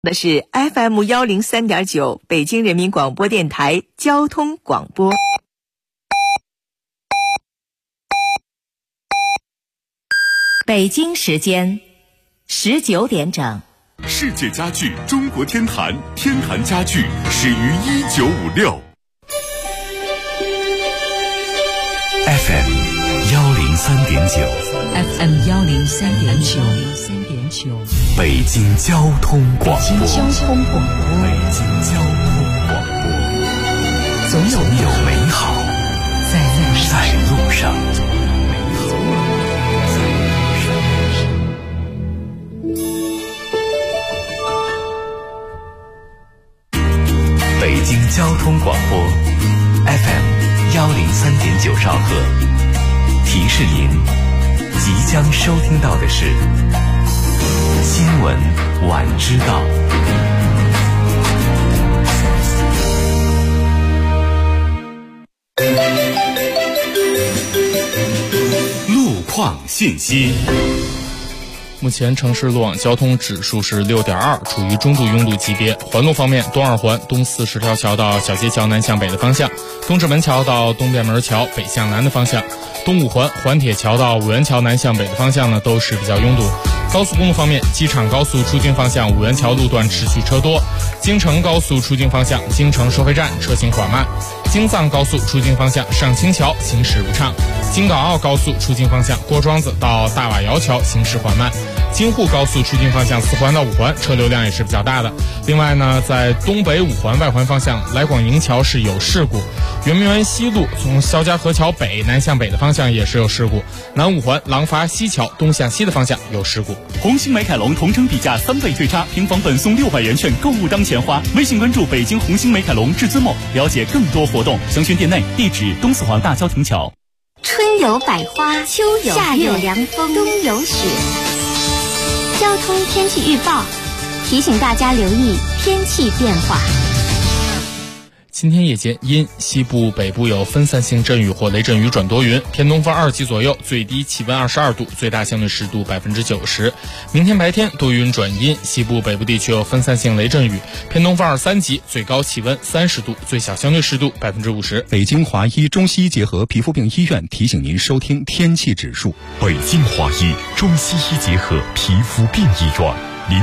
的是 FM103.9 北京人民广播电台交通广播。北京时间19点整。 世界家具中国天坛，天坛家具始于1956。 FM103.9 北京交通广播。总有美好在路上。北京交通广播 FM103.9 兆赫，提示您即将收听到的是新闻晚知道。路况信息。 目前城市路网交通指数是 6.2， 处于中度拥堵级别。环路方面，东二环东40条桥到小街桥南向北的方向，东直门桥到东便门桥北向南的方向，东五环环铁桥到五元桥南向北的方向呢，都是比较拥堵。高速公路方面，机场高速出京方向五元桥路段持续车多，京承高速出京方向京承收费站车行缓慢，京藏高速出京方向上清桥行驶不畅，京港澳高速出京方向郭庄子到大瓦窑桥行驶缓慢，京沪高速出京方向4环到5环车流量也是比较大的。另外呢，在东北5环外环方向来广营桥是有事故，圆明园西路从肖家河桥北南向北的方向也是有事故，南5环廊坊西桥东向西的方向有事故。 红星美凯龙同城底价3倍退差，平房本送600元券，购物当钱花。微信关注北京红星美凯龙至尊梦，了解更多活动。详询店内，地址东四环大郊亭桥。 春有百花，秋有夏有凉风，冬有雪。交通天气预报提醒大家留意天气变化。 今天夜间因西部北部有分散性阵雨或雷阵雨转多云，偏东风2级左右，最低气温22度，最大相对湿度90%。明天白天多云转阴，西部北部地区有分散性雷阵雨，偏东风2、3级，最高气温30度，最小相对湿度50%。 北京华医中西医结合皮肤病医院提醒您收听天气指数。 北京华医中西医结合皮肤病医院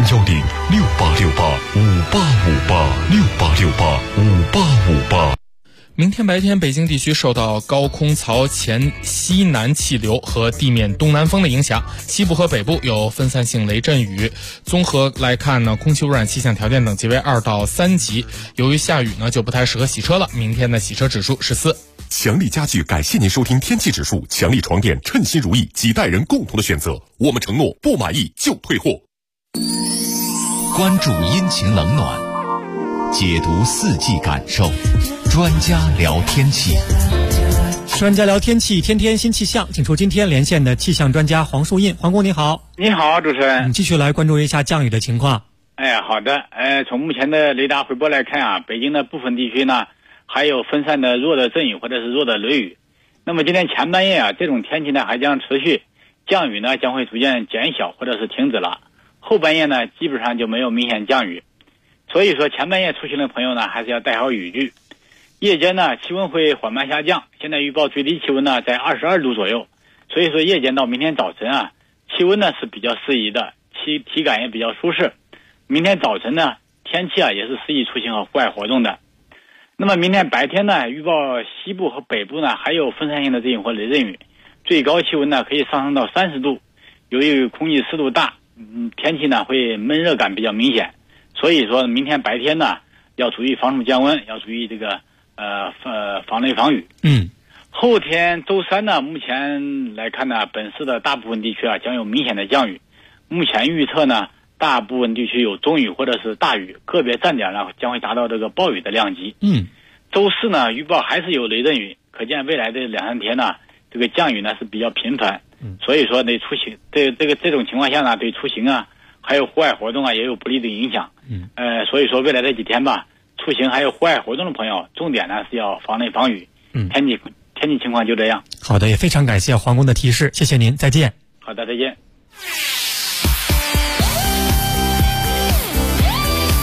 ，0868585858，68585858。 明天白天，北京地区受到高空槽前西南气流和地面东南风的影响，西部和北部有分散性雷阵雨。综合来看呢，空气污染气象条件等级为2到3级。由于下雨呢，就不太适合洗车了。明天的洗车指数是4。 强力家具感谢您收听天气指数，强力床垫称心如意，几代人共同的选择。我们承诺不满意就退货。 关注阴晴冷暖，解读四季感受，专家聊天气。 专家聊天气，天天新气象，请出今天连线的气象专家黄树印。黄工你好。 你好，主持人。 继续来关注一下降雨的情况。 好的。从目前的雷达回波来看啊，北京的部分地区呢还有分散的弱的阵雨或者是弱的雷雨。那么今天前半夜啊，这种天气呢还将持续，降雨呢将会逐渐减小或者是停止了。后半夜呢基本上就没有明显降雨，所以说前半夜出行的朋友呢还是要带好雨具。夜间呢气温会缓慢下降，现在预报最低气温呢在22度左右，所以说夜间到明天早晨啊，气温呢是比较适宜的，体感也比较舒适。明天早晨呢天气啊也是适宜出行和户外活动的。那么明天白天呢，预报西部和北部呢还有分散性的阵雨或雷阵雨，最高气温呢可以上升到30度。由于空气湿度大，天气呢会闷热感比较明显，所以说明天白天呢要注意防暑降温，要注意这个防雷防雨。后天周三呢，目前来看呢，本市的大部分地区啊将有明显的降雨。目前预测呢，大部分地区有中雨或者是大雨，个别站点呢将会达到这个暴雨的量级。周四呢预报还是有雷阵雨，可见未来的2-3天呢，这个降雨呢是比较频繁。所以说对出行，这种情况下呢，对出行啊还有户外活动啊也有不利的影响。所以说未来这几天吧，出行还有户外活动的朋友，重点呢是要防雷防雨。天气情况就这样。 好的，也非常感谢黄工的提示，谢谢您，再见。 好的，再见。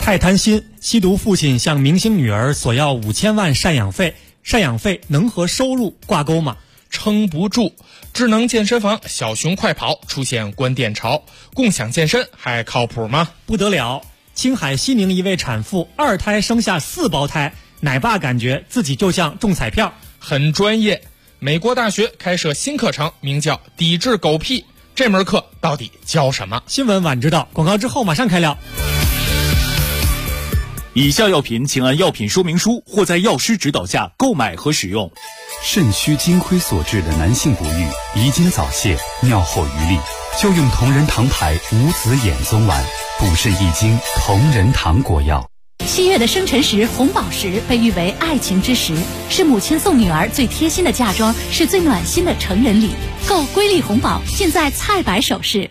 太贪心，吸毒父亲向明星女儿索要5000万赡养费，赡养费能和收入挂钩吗？ 撑不住。智能健身房小熊快跑出现关店潮，共享健身还靠谱吗？ 不得了！青海西宁一位产妇2胎生下4胞胎，奶爸感觉自己就像中彩票， 很专业。美国大学开设新课程，名叫抵制狗屁，这门课到底教什么？ 新闻晚知道，广告之后马上开聊。 以下药品请按药品说明书或在药师指导下购买和使用。 肾虚金亏所致的男性不育、遗精早泄、尿后余力，就用同仁堂牌无子衍宗丸，补肾益精同仁堂果药。 7月的生辰时，红宝石被誉为爱情之时，是母亲送女儿最贴心的嫁妆，是最暖心的成人礼。购瑰丽红宝，尽在菜百首饰。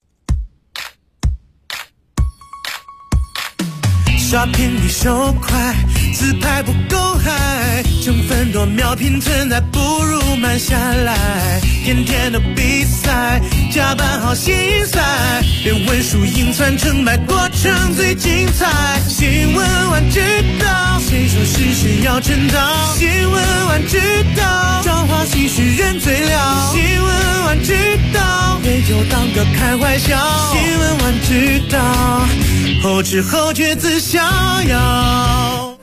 刷屏比手快，自拍不够嗨，成分多秒拼存在，不如慢下来。天天的比赛，加班好心塞，连文输赢算成败，过程最精彩。新闻晚知道，谁说事实要称道？新闻晚知道，朝花夕拾人最了。新闻晚知道，对就当个开玩笑。新闻晚知道，后知后觉自逍遥。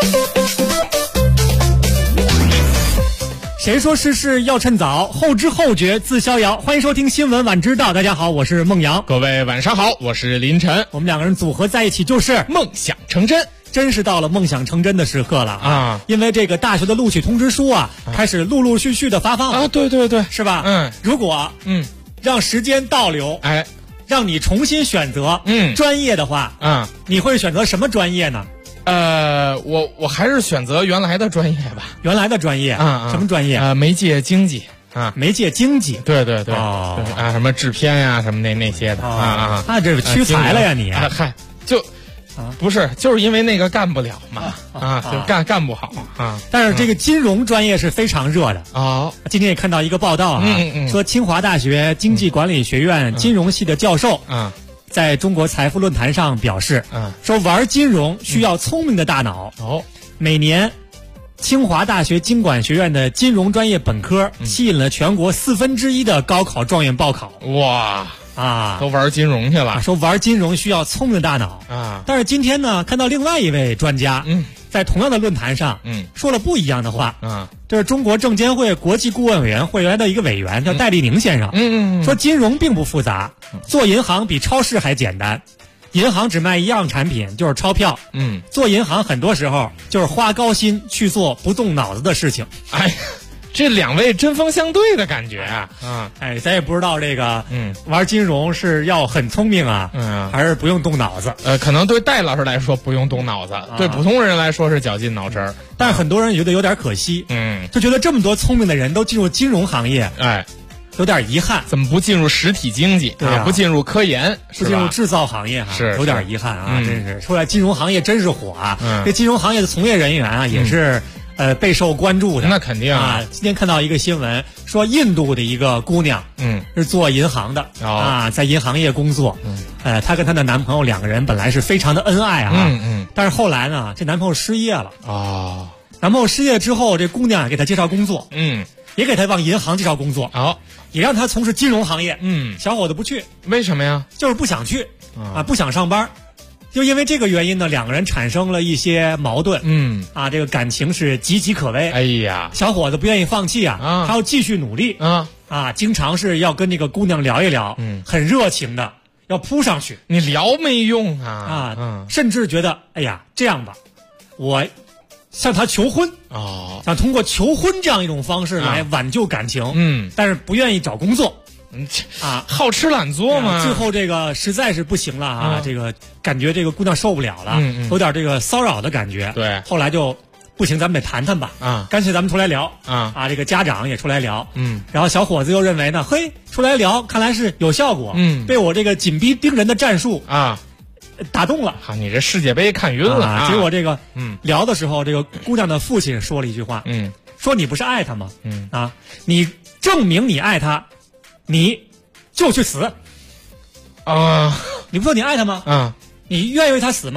谁说事事要趁早，后知后觉自逍遥。欢迎收听新闻晚知道，大家好，我是孟阳。 各位晚上好，我是林晨。 我们两个人组合在一起就是梦想成真。 真是到了梦想成真的时刻了啊！因为这个大学的录取通知书啊，开始陆陆续续的发放啊，对对对， 是吧？ 嗯， 如果让时间倒流， 哎， 让你重新选择专业的话，你会选择什么专业呢？ 我还是选择原来的专业吧。 原来的专业什么专业？ 媒介经济啊， 媒介经济， 对对对，啊，什么制片呀，什么那些的啊， 那这是屈才了呀你？ 嗨，就。不是，就是因为那个干不了嘛，就干不好啊。 但是这个金融专业是非常热的啊。 今天也看到一个报道啊，说清华大学经济管理学院金融系的教授在中国财富论坛上表示，说玩金融需要聪明的大脑。每年清华大学经管学院的金融专业本科吸引了全国1/4的高考状元报考。 哇！都玩金融去了， 说玩金融需要聪明的大脑啊！ 但是今天呢，看到另外一位专家，在同样的论坛上，说了不一样的话啊。 这是中国证监会国际顾问委员会原来的一个委员，叫戴立宁先生，说金融并不复杂，做银行比超市还简单。银行只卖一样产品，就是钞票。做银行很多时候就是花高薪去做不动脑子的事情。 哎呀。这两位针锋相对的感觉啊！ 咱也不知道这个，玩金融是要很聪明啊，还是不用动脑子？ 可能对戴老师来说不用动脑子，对普通人来说是绞尽脑汁。 但是很多人觉得有点可惜，就觉得这么多聪明的人都进入金融行业，有点遗憾。 怎么不进入实体经济啊？不进入科研， 不进入制造行业是有点遗憾啊！真是出来金融行业真是火啊！这金融行业的从业人员啊，也是。备受关注的， 那肯定啊！ 今天看到一个新闻，说印度的一个姑娘，是做银行的在银行业工作，她跟她的男朋友2个人本来是非常的恩爱啊，但是后来呢，这男朋友失业了男朋友失业之后，这姑娘给他介绍工作，也给他往银行介绍工作，也让他从事金融行业，小伙子不去， 为什么呀？ 就是不想去不想上班。就因为这个原因呢，2个人产生了一些矛盾，这个感情是岌岌可危。 哎呀， 小伙子不愿意放弃他要继续努力经常是要跟这个姑娘聊一聊，很热情的要扑上去。 你聊没用甚至觉得，哎呀，这样吧，我向他求婚想通过求婚这样一种方式来挽救感情，但是不愿意找工作。 好吃懒做嘛。 最后这个实在是不行了这个感觉这个姑娘受不了了，有点这个骚扰的感觉。 对， 后来就不行，咱们得谈谈吧干脆咱们出来聊这个家长也出来聊，然后小伙子又认为呢，嘿，出来聊看来是有效果，被我这个紧逼盯人的战术打动了。 你这世界杯看晕了结果这个聊的时候，这个姑娘的父亲说了一句话，说你不是爱他吗？你证明你爱他，你就去死你不说你爱他吗？你愿意为他死吗？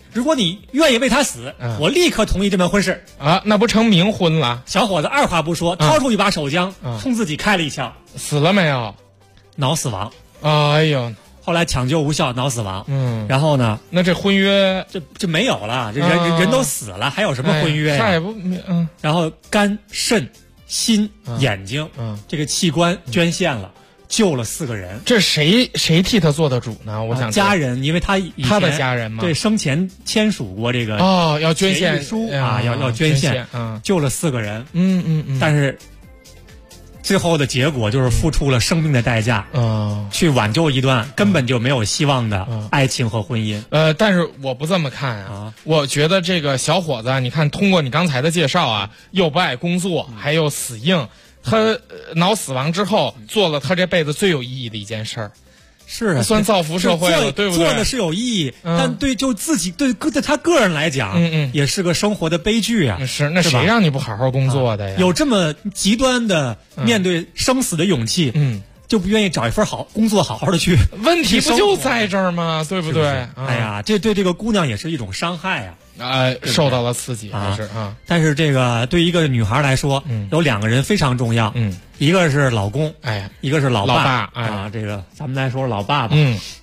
如果你愿意为他死，我立刻同意这门婚事。 啊，那不成冥婚了？ 小伙子二话不说，掏出一把手枪，冲自己开了一枪。 死了没有？ 脑死亡。 哎呦！ 后来抢救无效，脑死亡。然后呢？ 那这婚约这没有了，这人都死了，还有什么婚约呀？ 再不， 然后肝、肾、心、眼睛，这个器官捐献了，救了4个人。 这谁替他做的主呢？我想家人，因为他的家人嘛， 对，生前签署过这个要捐献书啊，要捐献，救了4个人。但是最后的结果就是付出了生命的代价，去挽救一段根本就没有希望的爱情和婚姻。 但是我不这么看啊，我觉得这个小伙子，你看通过你刚才的介绍啊，又不爱工作，还有死硬，他脑死亡之后做了他这辈子最有意义的一件事儿。 是啊， 算造福社会了，对不对？ 做的是有意义，但对自己对他个人来讲，也是个生活的悲剧啊。 那谁让你不好好工作的呀？ 有这么极端的面对生死的勇气，就不愿意找一份好工作，好好的去。 问题不就在这儿吗？对不对？ 哎呀，这对这个姑娘也是一种伤害啊。 受到了刺激还是啊？ 但是这个对一个女孩来说，有2个人非常重要，一个是老公，一个是老爸啊。这个咱们来说老爸吧。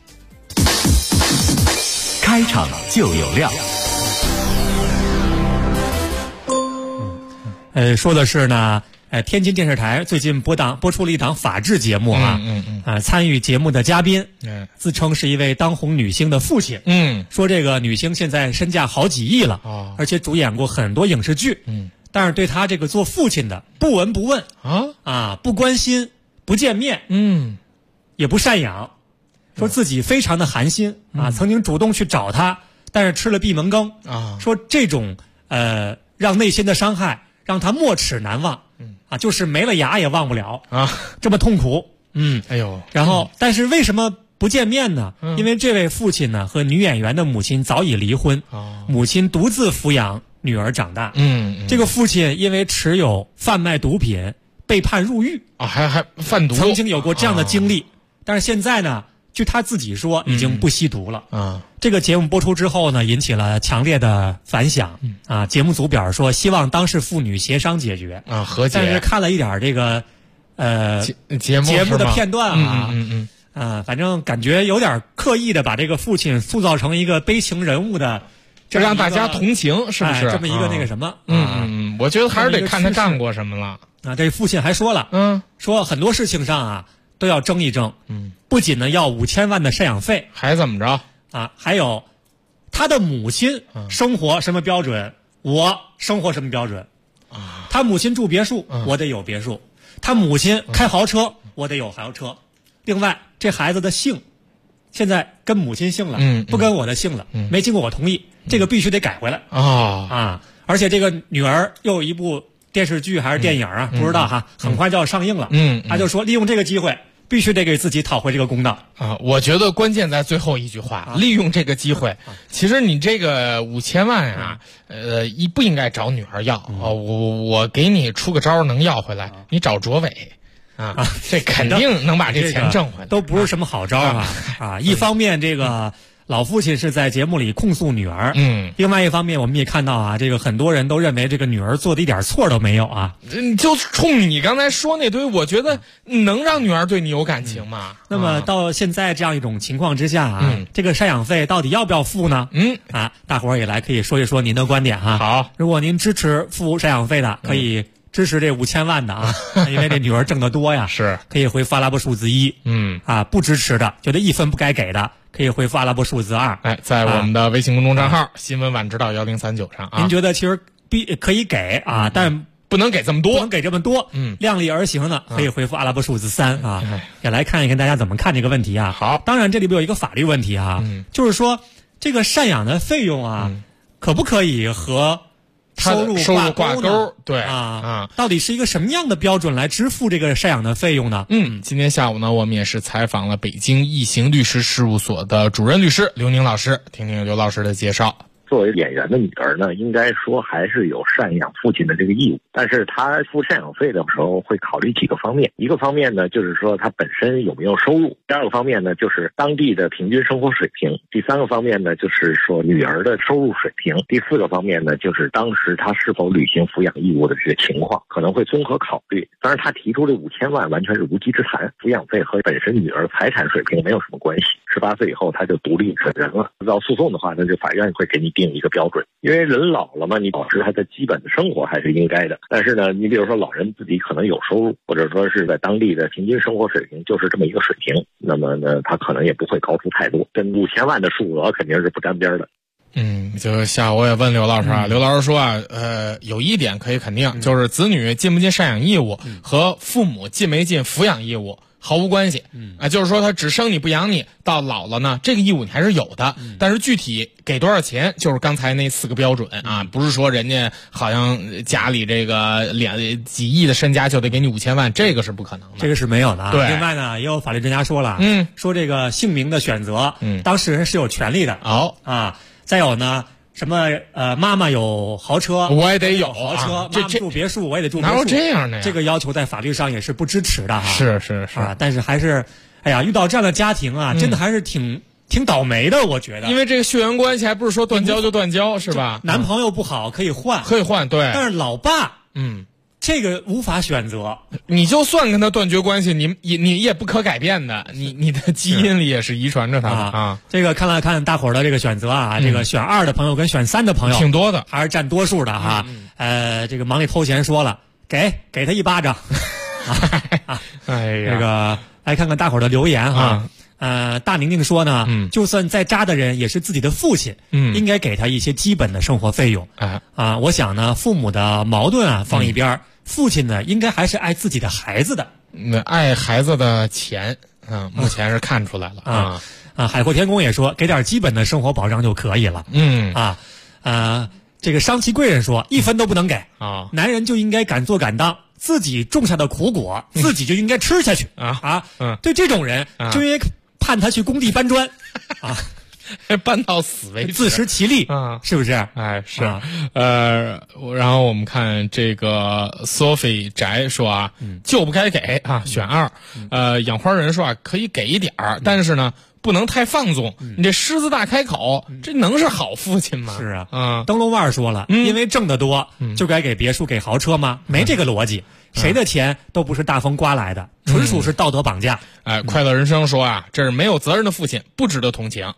开场就有料。 说的是呢，天津电视台最近播出了一档法制节目啊，参与节目的嘉宾，自称是一位当红女星的父亲，说这个女星现在身价好几亿了，而且主演过很多影视剧，但是对她这个做父亲的不闻不问不关心，不见面，也不赡养，说自己非常的寒心曾经主动去找她，但是吃了闭门羹说这种让内心的伤害让他没齿难忘，就是没了牙也忘不了这么痛苦， 哎呦， 然后但是为什么不见面呢？因为这位父亲呢和女演员的母亲早已离婚，母亲独自抚养女儿长大，这个父亲因为持有贩卖毒品被判入狱还贩毒， 曾经有过这样的经历，但是现在呢，据他自己说已经不吸毒了。这个节目播出之后呢，引起了强烈的反响。节目组表示说，希望当事父女协商解决和解。 但是看了一点这个节目的片段反正感觉有点刻意的把这个父亲塑造成一个悲情人物的， 就让大家同情，是不是？ 这么一个那个什么？ 我觉得还是得看他干过什么了。 这父亲还说了，说很多事情上都要争一争，不仅呢要5000万的赡养费， 还怎么着还有他的母亲生活什么标准，我生活什么标准他母亲住别墅，我得有别墅；他母亲开豪车，我得有豪车。另外，这孩子的姓现在跟母亲姓了，不跟我的姓了，没经过我同意，这个必须得改回来而且这个女儿又有一部电视剧还是电影不知道很快就要上映了，他就说利用这个机会必须得给自己讨回这个公道我觉得关键在最后一句话，利用这个机会。其实你这个5000万不应该找女儿要我给你出个招能要回来，你找卓伟这肯定能把这钱挣回来， 都不是什么好招一方面这个老父亲是在节目里控诉女儿，另外一方面我们也看到这个很多人都认为这个女儿做的一点错都没有就冲你刚才说那堆，我觉得能让女儿对你有感情吗？ 那么到现在这样一种情况之下这个赡养费到底要不要付呢？大伙儿也来可以说一说您的观点好， 如果您支持付赡养费的，可以支持这5000万的因为这女儿挣得多呀， 是可以回复阿拉伯数字1，不支持的，觉得1分不该给的，可以回复阿拉伯数字2。 在我们的微信公众账号新闻晚知道1039上您觉得其实可以给但不能给这么多， 不能给这么多，量力而行呢，可以回复阿拉伯数字3也来看一看大家怎么看这个问题好， 当然这里边有一个法律问题就是说这个赡养的费用可不可以和收入挂钩？对到底是一个什么样的标准来支付这个赡养的费用呢？ 今天下午呢，我们也是采访了北京易行律师事务所的主任律师刘宁老师，听听刘老师的介绍。 作为演员的女儿呢，应该说还是有赡养父亲的这个义务，但是她付赡养费的时候会考虑几个方面，一个方面呢就是说她本身有没有收入，第二个方面呢就是当地的平均生活水平，第三个方面呢就是说女儿的收入水平，第四个方面呢就是当时她是否履行抚养义务的这个情况，可能会综合考虑。当然她提出这5000万完全是无稽之谈，抚养费和本身女儿财产水平没有什么关系，18岁以后她就独立成人了，要诉讼的话，那就法院会给你定一个标准，因为人老了嘛，你保持他的基本的生活还是应该的。但是呢，你比如说老人自己可能有收入，或者说是在当地的平均生活水平就是这么一个水平，那么呢，他可能也不会高出太多，跟5000万的数额肯定是不沾边的。 就下午我也问刘老师啊，刘老师说啊，有一点可以肯定，就是子女尽不尽赡养义务和父母尽没尽抚养义务毫无关系。就是说他只生你不养你，到老了呢，这个义务你还是有的，但是具体给多少钱，就是刚才那4个标准啊，不是说人家好像家里这个几亿的身家就得给你5000万，这个是不可能的， 这个是没有的。 对， 另外呢，也有法律专家说了，说这个姓名的选择，当事人是有权利的。再有呢，什么妈妈有豪车，我也得有豪车；妈妈住别墅，我也得住别墅。 哪有这样的呀？ 这个要求在法律上也是不支持的哈。 是但是还是，哎呀，遇到这样的家庭啊，真的还是挺倒霉的，我觉得。 因为这个血缘关系还不是说断交就断交，是吧？ 男朋友不好可以换，对。但是老爸，这个无法选择， 你就算跟他断绝关系，你也不可改变的，你的基因里也是遗传着他的啊。 这个看了看大伙儿的这个选择啊，这个选2的朋友跟选3的朋友挺多的， 还是占多数的哈。这个忙里偷闲说了，给他1巴掌。 哎呀， 这个来看看大伙儿的留言哈。大宁宁说呢，就算再渣的人也是自己的父亲，应该给他一些基本的生活费用。我想呢，父母的矛盾啊放一边，父亲呢应该还是爱自己的孩子的， 爱孩子的钱，目前是看出来了海阔天空也说，给点基本的生活保障就可以了。这个商其贵人说，1分都不能给啊，男人就应该敢做敢当，自己种下的苦果，自己就应该吃下去对这种人就应该判他去工地搬砖搬到死为止， 自食其力是不是？ 是然后我们看这个 Sophie 宅说就不该给选2。养花人说可以给一点儿，但是呢不能太放纵，你这狮子大开口，这能是好父亲吗？ 是灯笼腕说了，因为挣得多就该给别墅给豪车吗？没这个逻辑，谁的钱都不是大风刮来的，纯属是道德绑架。 快乐人生说这是没有责任的父亲，不值得同情。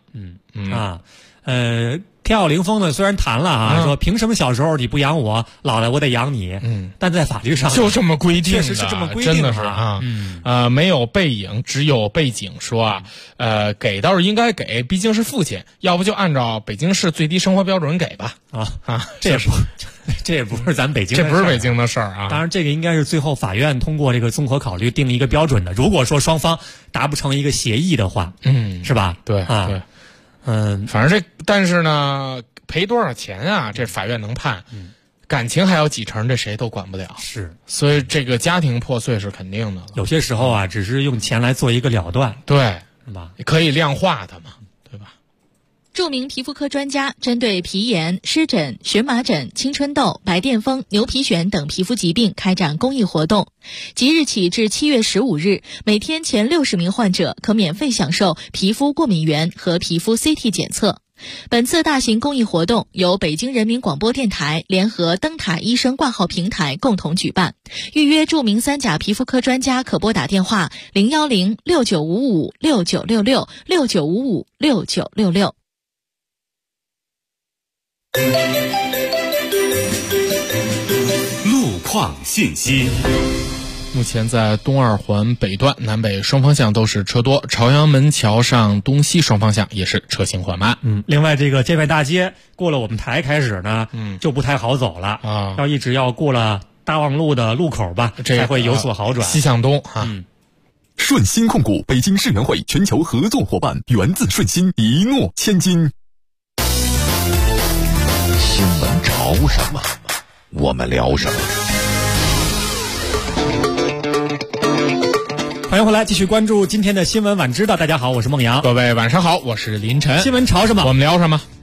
天奥凌风呢，虽然谈了说凭什么小时候你不养我，老了我得养你，但在法律上就这么规定的， 确实是这么规定的，真的是没有背影，只有背景说给倒是应该给，毕竟是父亲，要不就按照北京市最低生活标准给吧。 这也不是咱北京的事， 这不是北京的事儿当然，这个应该是最后法院通过这个综合考虑定一个标准的。如果说双方达不成一个协议的话，是吧？ 对对。反正但是呢，赔多少钱这法院能判，感情还有几成，这谁都管不了。 是， 所以这个家庭破碎是肯定的。 有些时候只是用钱来做一个了断， 对， 是吧？ 可以量化它嘛，对吧？ 著名皮肤科专家针对皮炎、湿疹、荨麻疹、青春痘、白癜风、牛皮癣等皮肤疾病开展公益活动。即日起至7月15日，每天前60名患者可免费享受皮肤过敏原和皮肤 CT 检测。本次大型公益活动由北京人民广播电台联合灯塔医生挂号平台共同举办。预约著名3甲皮肤科专家可拨打电话010-6955-6966 路况信息。 目前在东二环北段南北双方向都是车多，朝阳门桥上东西双方向也是车行缓慢。 另外这个建外大街过了我们台开始呢，就不太好走了要一直要过了大望路的路口吧，才会有所好转。 西向东顺鑫控股北京世园会全球合作伙伴，源自顺鑫，一诺千金。 新闻潮什么，我们聊什么。 欢迎回来，继续关注今天的新闻晚知道。大家好，我是孟阳。 各位晚上好，我是林晨。 新闻潮什么， 我们聊什么？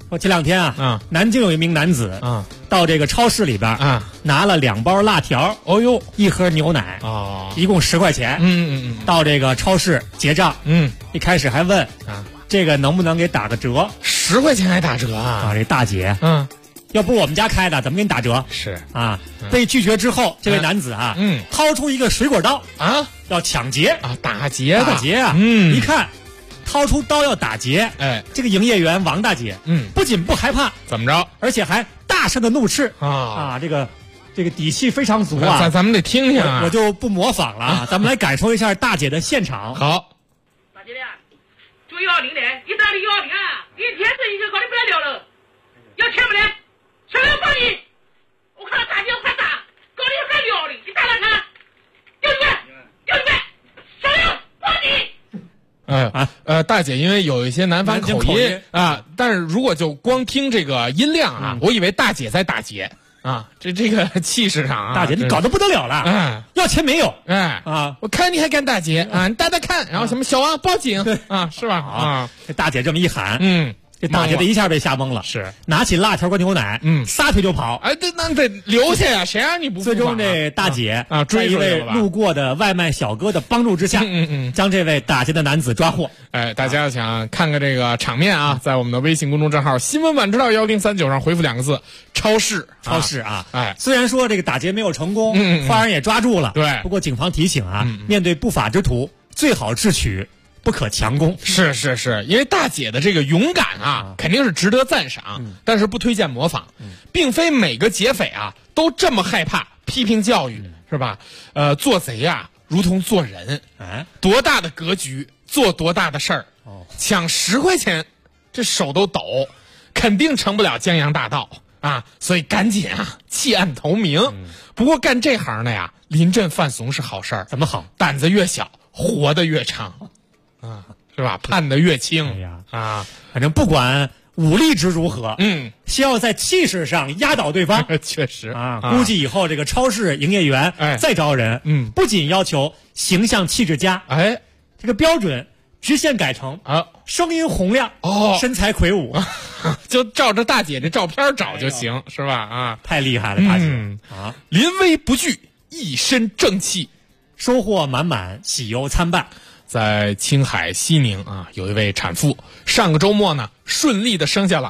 说前2天啊，南京有一名男子到这个超市里边拿了2包辣条， 哦呦 ，1盒牛奶一共10块钱。到这个超市结账，一开始还问这个能不能给打个折 ？10块钱还打折啊？ 这大姐，要不我们家开的，怎么给你打折？ 是啊，被拒绝之后，这位男子掏出一个水果刀要抢劫打劫一看掏出刀要打劫，这个营业员王大姐，不仅不害怕， 怎么着？ 而且还大声的怒斥这个底气非常足啊！ 咱们得听听我就不模仿了，咱们来感受一下大姐的现场。 好， 大姐呀，就120的，你打的120啊，一天这一个搞得不得了了，要钱不呢？谁要帮你？我看到大姐快打，搞得还了的，你打了他，要1万，谁要帮你？ 大姐，因为有一些南方口音啊，但是如果就光听这个音量啊，我以为大姐在打劫啊，这个气势上啊， 大姐你搞得不得了了，要钱没有？ 我看你还敢打劫啊？你打打看，然后什么小王报警啊，是吧？ 这大姐这么一喊，这大姐的一下被吓懵了， 是拿起辣条和牛奶，撒腿就跑。 那得留下呀，谁让你不？ 最终这大姐追一位路过的外卖小哥的帮助之下，将这位打劫的男子抓获。 大家想看看这个场面啊，在我们的微信公众账号新闻晚知道1039上回复2个字超市啊。虽然说这个打劫没有成功，坏人也抓住了， 对， 不过警方提醒面对不法之徒，最好智取，不可强攻。 是，因为大姐的这个勇敢肯定是值得赞赏，但是不推荐模仿，并非每个劫匪都这么害怕批评教育，是吧？做贼如同做人，多大的格局做多大的事儿。抢10块钱，这手都抖，肯定成不了江洋大盗啊！所以赶紧弃暗投明。不过干这行的呀，临阵犯怂是好事儿。 怎么好？ 胆子越小，活得越长。是吧？判得越轻。 反正不管武力值如何，先要在气势上压倒对方。 确实估计以后这个超市营业员再招人，不仅要求形象气质佳，这个标准直线改成声音洪亮，身材魁梧， 就照着大姐这照片找就行，是吧？ 太厉害了，大姐临危不惧，一身正气， 收获满满，喜忧参半。 在青海西宁有一位产妇，上个周末呢顺利的生下了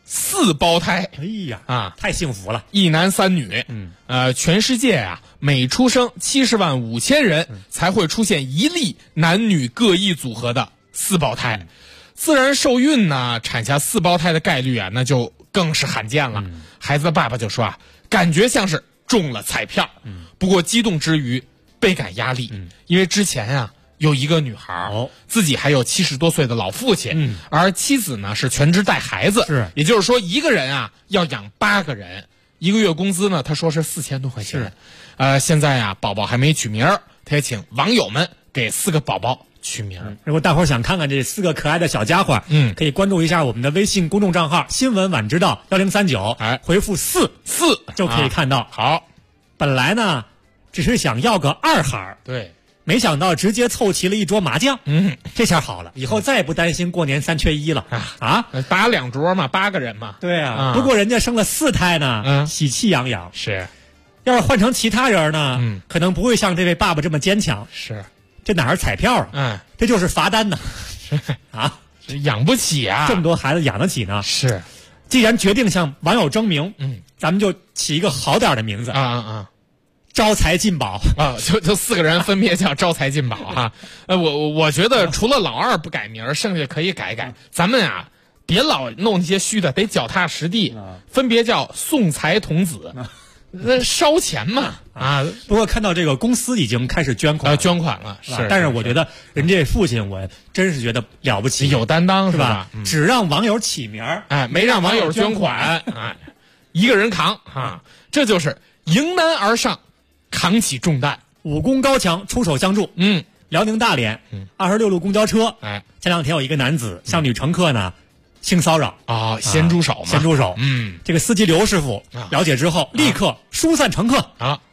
4胞胎。 哎呀太幸福了 ，1男3女。全世界每出生70万5千人才会出现1例男女各异组合的4胞胎。自然受孕呢，产下4胞胎的概率那就更是罕见了。孩子的爸爸就说感觉像是中了彩票。不过激动之余倍感压力，因为之前有一个女孩自己还有70多岁的老父亲，而妻子呢是全职带孩子，也就是说一个人要养8个人，1个月工资呢他说是4000多块钱。现在宝宝还没取名，他也请网友们给4个宝宝取名。 如果大伙想看看这4个可爱的小家伙，可以关注一下我们的微信公众账号新闻晚知道1039，回复4就可以看到。 好， 本来呢只是想要个2孩， 对， 没想到直接凑齐了一桌麻将。这下好了，以后再也不担心过年3缺1了打2桌嘛，8个人嘛。 对不过人家生了4胎呢，喜气洋洋。 是， 要是换成其他人呢，可能不会像这位爸爸这么坚强。 是， 这哪是彩票这就是罚单呢。 养不起这么多孩子养得起呢。 是， 既然决定向网友争名，咱们就起一个好点的名字招财进宝就4个人分别叫招财进宝我觉得除了老2不改名，剩下可以改改。咱们别老弄那些虚的，得脚踏实地，分别叫送财童子。那烧钱嘛不过看到这个公司已经开始捐款了，是。 但是我觉得人这父亲，我真是觉得了不起， 有担当， 是吧？只让网友起名没让网友捐款一个人扛这就是迎难而上，扛起重担， 武功高强，出手相助。辽宁大连26路公交车，前2天有一个男子向女乘客呢性骚扰咸猪手嘛， 咸猪手。这个司机刘师傅了解之后，立刻疏散乘客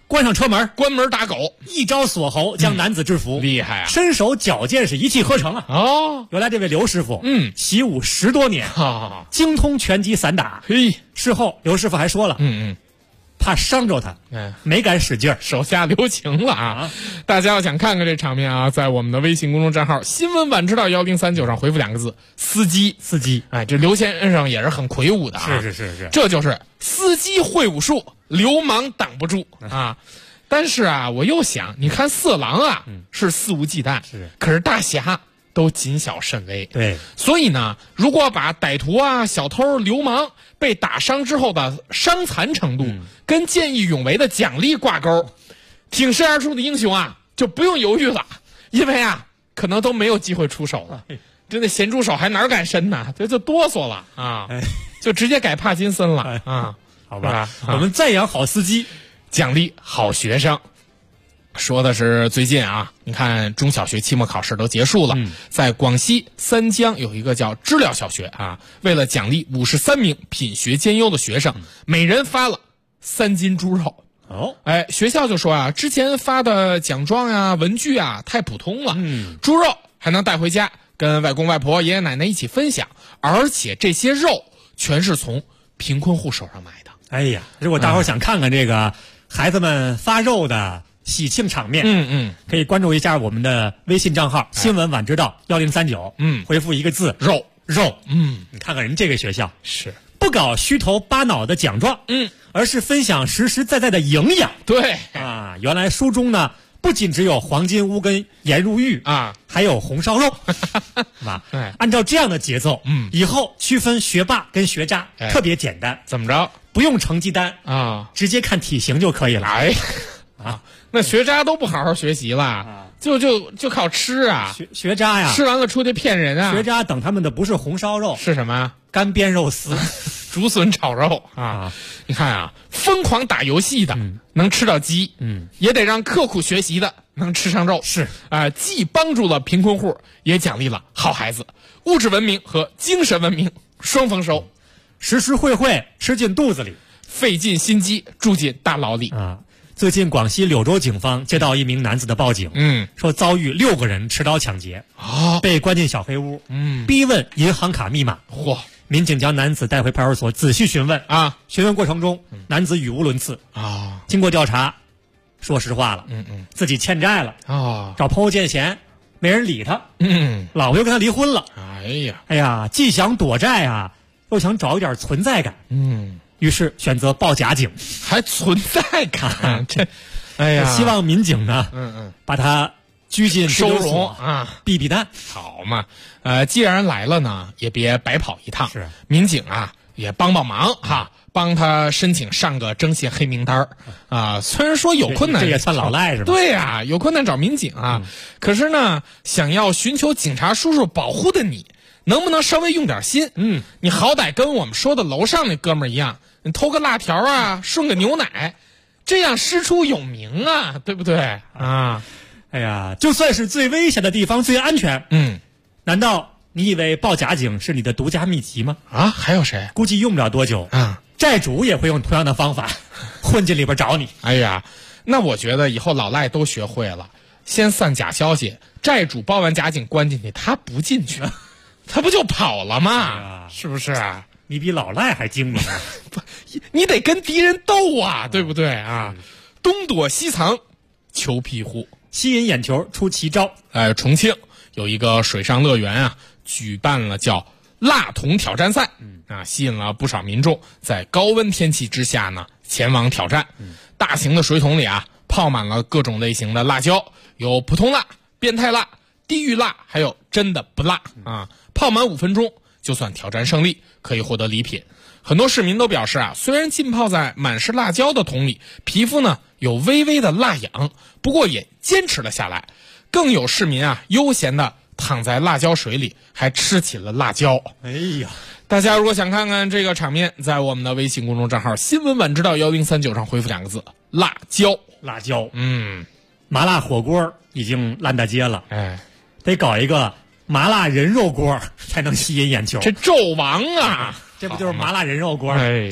关上车门， 关门打狗， 一招锁喉将男子制服， 厉害啊！ 身手矫健是一气呵成啊！ 哦， 原来这位刘师傅，习武10多年，精通拳击散打。 嘿， 事后刘师傅还说了，怕伤着他，没敢使劲儿， 手下留情了啊！大家要想看看这场面啊，在我们的微信公众账号新闻晚知道1039上回复2个字司机。 司机， 哎，这刘先生也是很魁梧的啊， 是， 这就是司机会武术，流氓挡不住啊！但是啊，我又想，你看色狼啊，是肆无忌惮，可是大侠都谨小慎微。 对， 所以呢，如果把歹徒啊、小偷、流氓被打伤之后的伤残程度，跟见义勇为的奖励挂钩，挺身而出的英雄啊，就不用犹豫了，因为啊，可能都没有机会出手了。真的咸猪手还哪敢伸呢？这就哆嗦了啊，就直接改帕金森了啊。 好吧，我们赞扬好司机， 奖励好学生。说的是最近啊，你看中小学期末考试都结束了，在广西三江有一个叫知了小学啊，为了奖励53名品学兼优的学生，每人发了3斤猪肉。哎，学校就说啊，之前发的奖状啊、文具啊太普通了，猪肉还能带回家跟外公外婆、爷爷奶奶一起分享，而且这些肉全是从贫困户手上买的。 哎呀，如果大伙想看看这个孩子们发肉的喜庆场面，可以关注一下我们的微信账号新闻晚知道1039，回复1个字肉，你看看人这个学校是不搞虚头巴脑的奖状，而是分享实实在在的营养。 对啊，原来书中呢不仅只有黄金乌跟颜如玉啊，还有红烧肉，是吧？按照这样的节奏，以后区分学霸跟学渣特别简单， 怎么着？ 不用成绩单啊， 直接看体型就可以了。 哎，那学渣都不好好学习了，就靠吃啊！ 学渣呀， 吃完了出去骗人啊！ 学渣等他们的不是红烧肉， 是什么？ 干煸肉丝、 竹笋炒肉啊！你看啊，疯狂打游戏的能吃到鸡，也得让刻苦学习的能吃上肉。 是啊，既帮助了贫困户，也奖励了好孩子，物质文明和精神文明双丰收， 实实惠惠吃进肚子里， 费尽心机住进大牢里啊！最近广西柳州警方接到一名男子的报警，说遭遇6个人持刀抢劫，被关进小黑屋，逼问银行卡密码。民警将男子带回派出所仔细询问啊，询问过程中，男子语无伦次啊。经过调查，说实话了，自己欠债了啊，找朋友借钱，没人理他，老婆又跟他离婚了。哎呀，既想躲债啊，又想找一点存在感，于是选择报假警， 还存在感，这，哎呀， 希望民警呢，把他拘禁收容啊， 避避难， 好嘛，既然来了呢，也别白跑一趟， 是民警啊，也帮忙哈，帮他申请上个征信黑名单啊。虽然说有困难， 这也算老赖是吧？ 对呀，有困难找民警啊，可是呢，想要寻求警察叔叔保护的你，能不能稍微用点心？你好歹跟我们说的楼上那哥们儿一样。你偷个辣条啊，顺个牛奶，这样师出有名啊，对不对啊？ 哎呀，就算是最危险的地方最安全，难道你以为报假警是你的独家秘籍吗？ 啊，还有谁？ 估计用不了多久啊，债主也会用同样的方法混进里边找你。 哎呀，那我觉得以后老赖都学会了，先散假消息，债主报完假警关进去，他不进去，他不就跑了吗？是不是啊？ 你比老赖还精明啊！ 你得跟敌人斗啊，对不对啊？东躲西藏，求庇护， 吸引眼球出奇招。 重庆有一个水上乐园啊，举办了叫蜡桶挑战赛，吸引了不少民众在高温天气之下呢前往挑战。大型的水桶里啊，泡满了各种类型的辣椒，有普通辣、变态辣、地狱辣，还有真的不辣啊。泡满5分钟就算挑战胜利，可以获得礼品。很多市民都表示啊，虽然浸泡在满是辣椒的桶里，皮肤呢有微微的辣痒，不过也坚持了下来。更有市民啊悠闲的躺在辣椒水里，还吃起了辣椒。 哎呀， 大家如果想看看这个场面，在我们的微信公众账号新闻晚知道1039上回复2个字辣椒。 辣椒，麻辣火锅已经烂大街了，得搞一个麻辣人肉锅才能吸引眼球。 这纣王啊， 这不就是麻辣人肉锅？ 哎呀，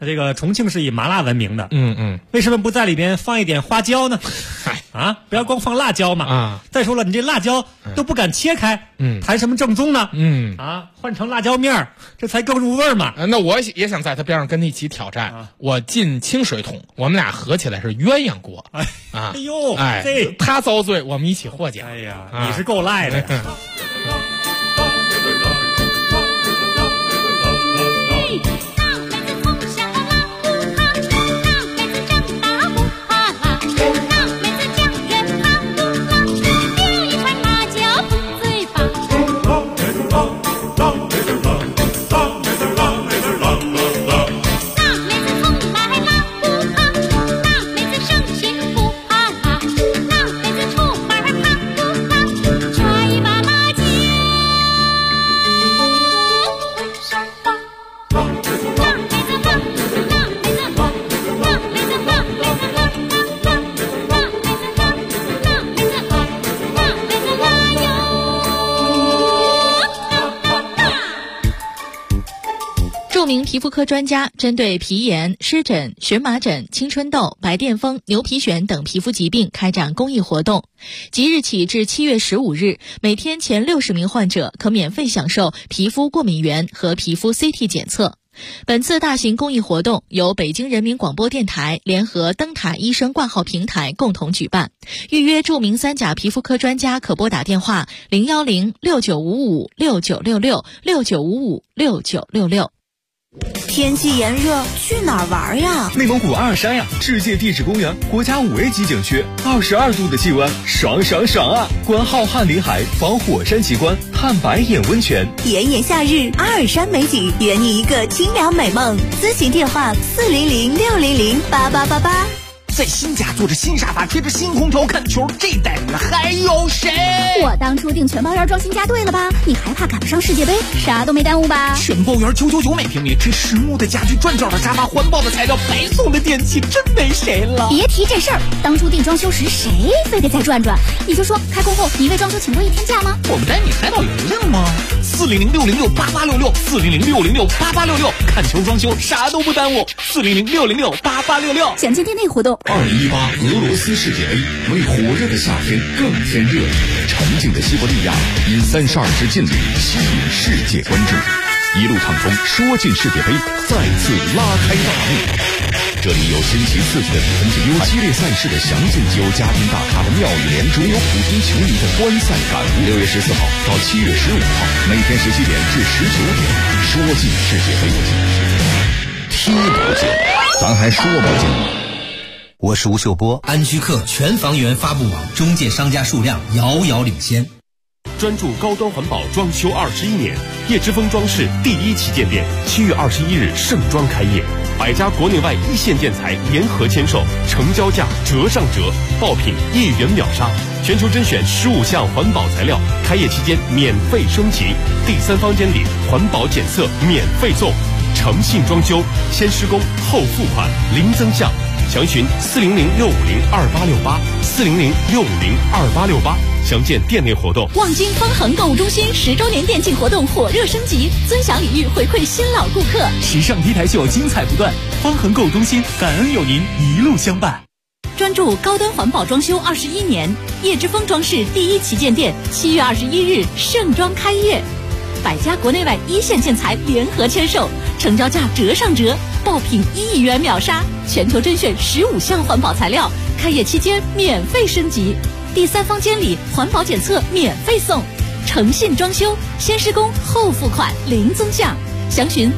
这个重庆是以麻辣闻名的。 嗯， 为什么不在里边放一点花椒呢？啊，不要光放辣椒嘛。啊，再说了，你这辣椒都不敢切开，谈什么正宗呢？换成辣椒面儿，这才更入味嘛。 那我也想在他边上跟他一起挑战。我进清水桶，我们俩合起来是鸳鸯锅。 哎呦， 他遭罪，我们一起获奖。 哎呀，你是够赖的呀。 著名皮肤科专家针对皮炎、湿疹、荨麻疹、青春痘、白癜风、牛皮癣等皮肤疾病开展公益活动。即日起至7月15日，每天前60名患者可免费享受皮肤过敏原和皮肤 CT 检测。本次大型公益活动由北京人民广播电台联合灯塔医生挂号平台共同举办。预约著名3甲皮肤科专家可拨打电话010-6955-6966 天气炎热，去哪儿玩呀？ 内蒙古阿尔山呀，世界地质公园国家5A 级景区，22度的气温，爽爽爽啊！观浩瀚林海，访火山奇观，探白眼温泉。 炎炎夏日，阿尔山美景，圆你一个清凉美梦。咨询电话400-600-8888。 在新家坐着新沙发，贴着新空调看球，这待遇还有谁？ 我当初订全包园装新家对了吧？你还怕赶不上世界杯？啥都没耽误吧？ 全包园999每平米，这实木的家具、转角的沙发、环保的材料、白送的电器，真没谁了。 别提这事儿，当初订装修时谁非得再转转？你就说开工后你为装修请过1天假吗？ 我们带你海岛游了吗？400-606-8866，400-606-8866，看球装修啥都不耽误。400-606-8866， 详见店内活动。 2018俄罗斯世界杯，为火热的夏天更添热情。沉静的西伯利亚因32支劲旅吸引世界关注，一路畅通，说进世界杯再次拉开大幕。这里有新奇刺激的比分节，有激烈赛事的详尽，有嘉宾大咖的妙语连珠，有普通球迷的观赛感悟。6月14号到7月15号，每天17点至19点，说进世界杯，踢不进，咱还说不进。 我是吴秀波，安居客全房源发布网中介商家数量遥遥领先。 专注高端环保装修21年，叶之峰装饰第1旗舰店7月21日盛装开业，100家国内外一线建材联合签售，成交价折上折，爆品1元秒杀，全球甄选15项环保材料，开业期间免费升级，第3方监理环保检测免费送，诚信装修，先施工后付款，零增项。详询400-650-2868，400-650-2868，详见店内活动。 望京方恒购物中心10周年店庆活动火热升级，尊享礼遇回馈新老顾客， 时尚 T 台秀精彩不断。方恒购物中心感恩有您一路相伴。 专注高端环保装修21年，叶之峰装饰第1旗舰店7月21日盛装开业，100家国内外一线建材联合签售，成交价折上折，爆品1亿元秒杀，全球甄选15项环保材料，开业期间免费升级，第3方监理环保检测免费送，诚信装修，先施工后付款，零增项。详询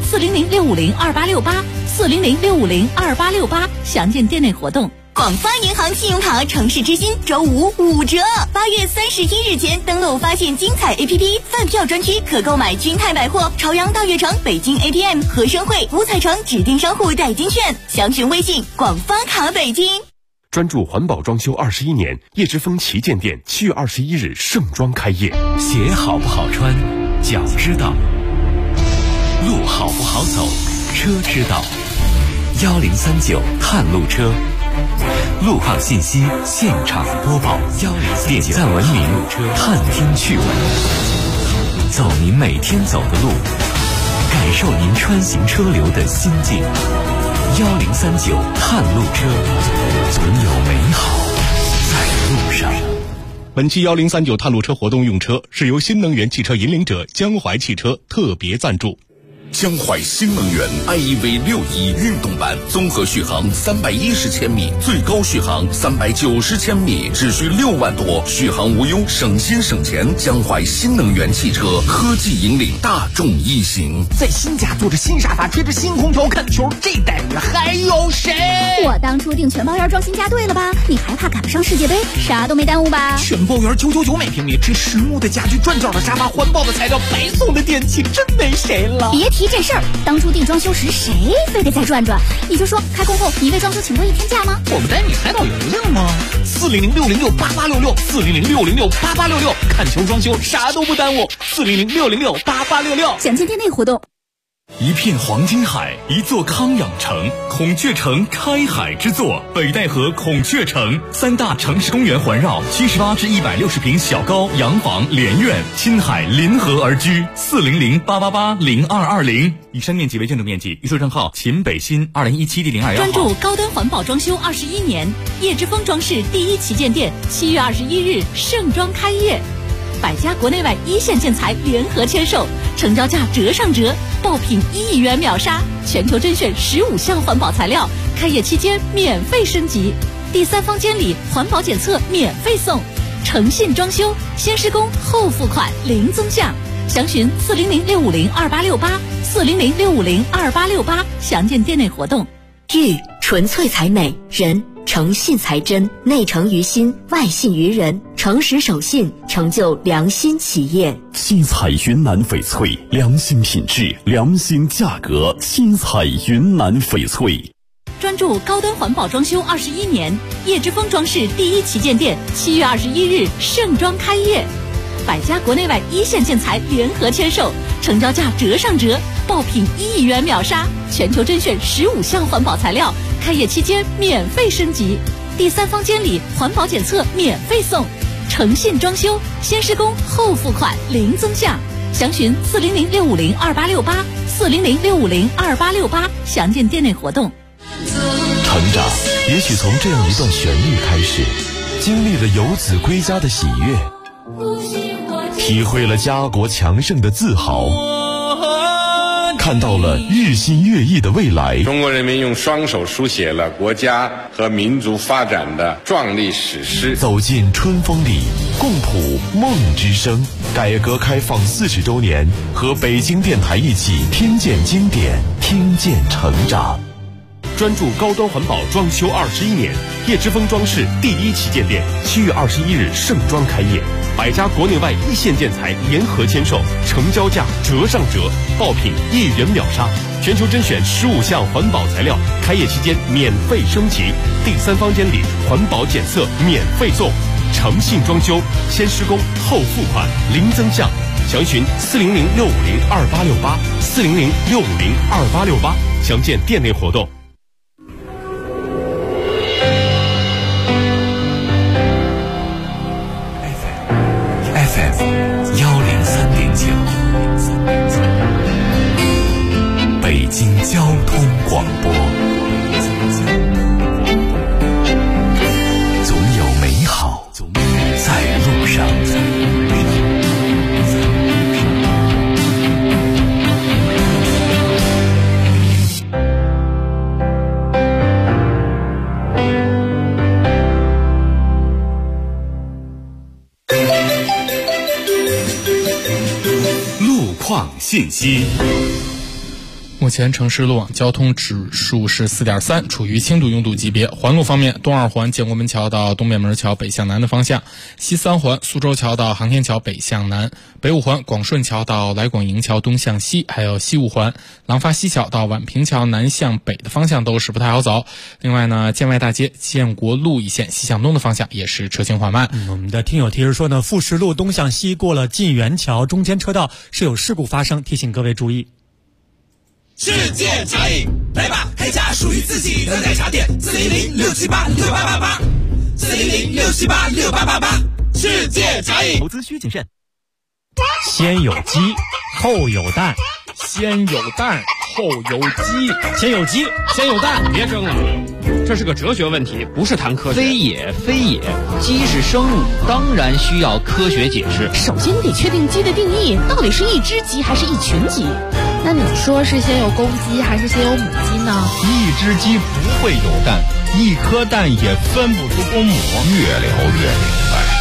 400-650-2868，400-650-2868，详见店内活动。 广发银行信用卡城市之星周5 5折，8月31日前登录发现精彩 APP 饭票专区，可购买君泰百货、朝阳大悦城、北京 APM、和生汇、五彩城指定商户代金券，详询微信广发卡北京。 专注环保装修21年，叶之峰旗舰店7月21日盛装开业。 鞋好不好穿，脚知道；路好不好走，车知道。1039探路车，路况信息现场播报。点赞文明，探听趣闻，走您每天走的路，感受您穿行车流的心境。 1039探路车，总有美好在路上。 本期1039探路车活动用车是由新能源汽车引领者江淮汽车特别赞助。 江淮新能源 iEV61运动版，综合续航310千米，最高续航390千米，只需6万多，续航无忧，省心省钱。江淮新能源汽车科技引领大众一行， 在新家坐着新沙发，吹着新空调看球，这待遇还有谁？ 我当初订全包园装新家对了吧？你还怕赶不上世界杯？啥都没耽误吧？ 全包园999每平米，这实木的家具，转角的沙发，环保的材料，白送的电器，真没谁了。 别提这事儿，当初订装修时谁非得再转转？你就说开工后你为装修请过1天假吗？ 我们带你海岛游游吗？400-606-8866，400-606-8866，看球装修啥都不耽误，400-606-8866。 详见店内活动。 一片黄金海，一座康养城，孔雀城开海之作，北戴河孔雀城，3大城市公园环绕，78至160平小高洋房连院，亲海临河而居，400-888-0220。以上面积为建筑面积，预售证号秦北新2017第021号。 专注高端环保装修21年，叶之峰装饰第1旗舰店7月21日盛装开业。100家国内外一线建材联合签售，成交价折上折，爆品1亿元秒杀，全球甄选15项环保材料，开业期间免费升级，第3方监理环保检测免费送，诚信装修，先施工后付款零增项，详询400-650-2868，400-650-2868，详见店内活动。 玉纯粹才美，人诚信才真，内诚于心，外信于人，诚实守信，成就良心企业。 新彩云南翡翠，良心品质，良心价格。新彩云南翡翠。 专注高端环保装修21年，叶之峰装饰第1旗舰店7月21日盛装开业。100家国内外一线建材联合签售，成交价折上折，爆品1亿元秒杀，全球甄选15项环保材料，开业期间免费升级，第3方监理环保检测免费送，诚信装修，先施工后付款零增项，详询400-650-2868，400-650-2868，详见店内活动。 成长也许从这样一段旋律开始，经历了游子归家的喜悦，体会了家国强盛的自豪，看到了日新月异的未来。 中国人民用双手书写了国家和民族发展的壮丽史诗。 走进春风里，共谱梦之声。改革开放40周年，和北京电台一起听见经典，听见成长。 专注高端环保装修21年，叶之峰装饰第1旗舰店7月21日盛装开业，100家国内外一线建材联合签售，成交价折上折，爆品1亿元秒杀，全球甄选15项环保材料，开业期间免费升级，第3方监理环保检测免费送，诚信装修，先施工后付款零增项，详询400-650-2868，400-650-2868，详见店内活动。 北京交通广播，总有美好在路上。 路况信息。 目前城市路网交通指数是4.3，处于轻度拥堵级别。环路方面，东二环建国门桥到东便门桥北向南的方向，西三环苏州桥到航天桥北向南，北五环广顺桥到来广营桥东向西，还有西五环廊坊西桥到宛平桥南向北的方向都是不太好走。另外呢，建外大街建国路一线西向东的方向也是车行缓慢。 我们的听友提示说呢，富士路东向西过了晋源桥中间车道是有事故发生，提醒各位注意。 世界茶饮，来吧，开家属于自己的奶茶店，400-678-6888，400-678-6888，世界茶饮。 投资需谨慎。 先有鸡，后有蛋， 先有蛋， 后有鸡， 先有鸡， 先有蛋，别争了。这是个哲学问题，不是谈科学。 非也，非也，鸡是生物，当然需要科学解释。 首先得确定鸡的定义，到底是一只鸡还是一群鸡？那你说是先有公鸡还是先有母鸡呢？ 一只鸡不会有蛋，一颗蛋也分不出公母。 越聊越明白。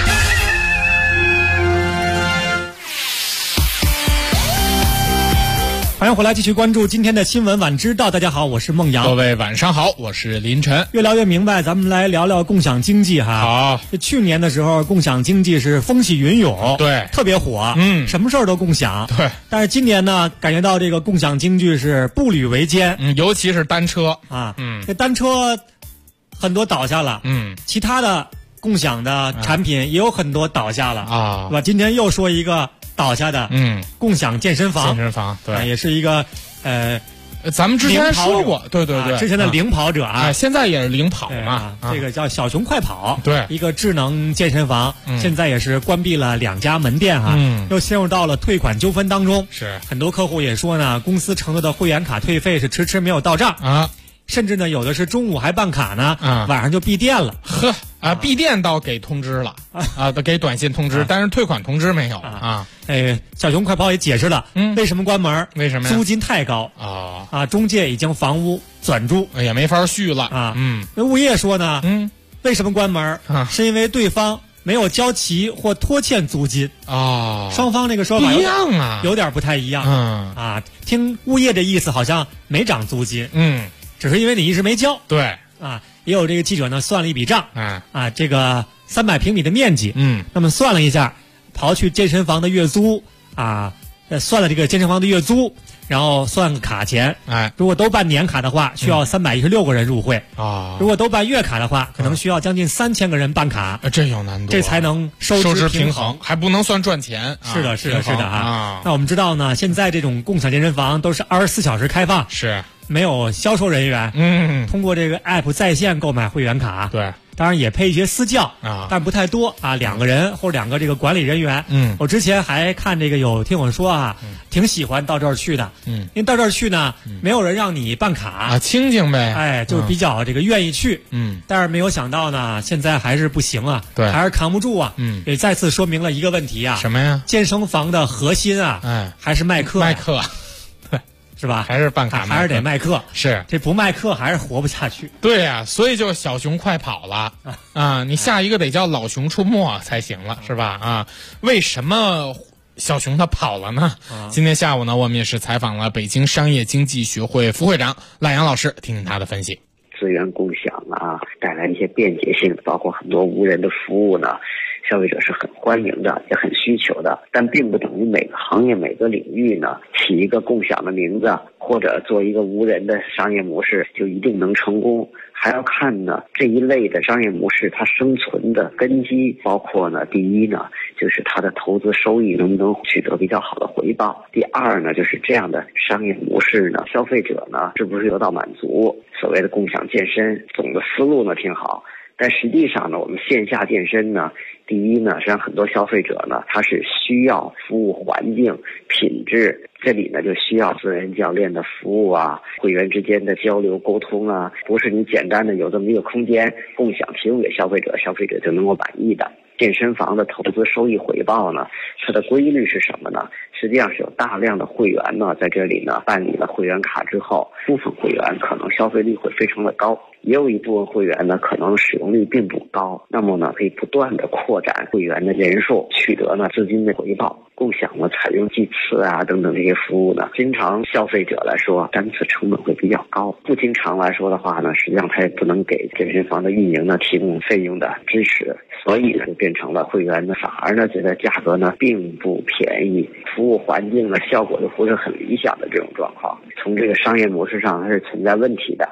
欢迎回来，继续关注今天的新闻晚知道。大家好，我是孟阳。 各位晚上好，我是林晨。 越聊越明白，咱们来聊聊共享经济哈。 好， 去年的时候，共享经济是风起云涌， 对， 特别火。什么事儿都共享。 对， 但是今年呢，感觉到这个共享经济是步履维艰。 尤其是单车啊，这单车很多倒下了。其他的共享的产品也有很多倒下了啊， 对吧？今天又说一个倒下的，共享健身房， 对， 也是一个咱们之前说过，对， 之前的领跑者啊， 现在也是领跑嘛， 这个叫小熊快跑， 对， 一个智能健身房，现在也是关闭了2家门店哈，又陷入到了退款纠纷当中， 是很多客户也说呢，公司承诺的会员卡退费是迟迟没有到账啊。 甚至呢，有的是中午还办卡呢，晚上就闭店了。 闭店倒给通知了给短信通知，但是退款通知没有啊。 小熊快跑也解释了，为什么关门？ 为什么呀？ 租金太高中介已经房屋转租， 也没法续了啊。 那物业说呢，为什么关门？是因为对方没有交齐或拖欠租金双方这个说法不一样啊， 有点不太一样听物业的意思，好像没涨租金，只是因为你一直没交。 对也有这个记者呢算了一笔账，这个300平米的面积，那么算了一下，刨去健身房的月租算了这个健身房的月租，然后算个卡钱，如果都办年卡的话，需要316个人入会如果都办月卡的话，可能需要将近3000个人办卡， 这有难度， 这才能收支平衡， 还不能算赚钱。 是的那我们知道呢，现在这种共享健身房都是24小时开放， 是没有销售人员，通过这个 app 在线购买会员卡， 对， 当然也配一些私教但不太多2个人或者2个这个管理人员。我之前还看这个有听我说挺喜欢到这儿去的，因为到这儿去呢，没有人让你办卡清静呗， 就是比较这个愿意去，但是没有想到呢，现在还是不行对， 还是扛不住也再次说明了一个问题什么呀？ 健身房的核心还是卖课，是吧？ 还是办卡， 还是得卖课， 是这不卖课还是活不下去。 对呀，所以就小熊快跑了你下一个得叫老熊出没才行了，是吧？为什么小熊他跑了呢？今天下午呢，我们也是采访了北京商业经济学会副会长赖阳老师，听听他的分析。 资源共享带来一些便捷性，包括很多无人的服务呢，消费者是很欢迎的，也很需求的，但并不等于每个行业每个领域呢起一个共享的名字或者做一个无人的商业模式就一定能成功，还要看呢这一类的商业模式它生存的根基，包括呢第一呢就是它的投资收益能不能取得比较好的回报，第二呢就是这样的商业模式呢消费者呢是不是得到满足。所谓的共享健身总的思路呢挺好，但实际上呢我们线下健身呢，第一呢实际上很多消费者呢他是需要服务环境品质，这里呢就需要私人教练的服务会员之间的交流沟通不是你简单的有这么一个空间共享提供给消费者，消费者就能够满意的。健身房的投资收益回报呢，它的规律是什么呢？实际上是有大量的会员呢在这里呢办理了会员卡之后，部分会员可能消费率会非常的高，也有一部分会员呢可能使用率并不高，那么呢可以不断的扩展会员的人数，取得呢资金的回报。共享呢采用计次等等这些服务呢，经常消费者来说单次成本会比较高，不经常来说的话呢，实际上它也不能给健身房的运营呢提供费用的支持，所以呢就变成了会员呢反而呢觉得价格呢并不便宜，服务环境呢效果就不是很理想的这种状况，从这个商业模式上它是存在问题的。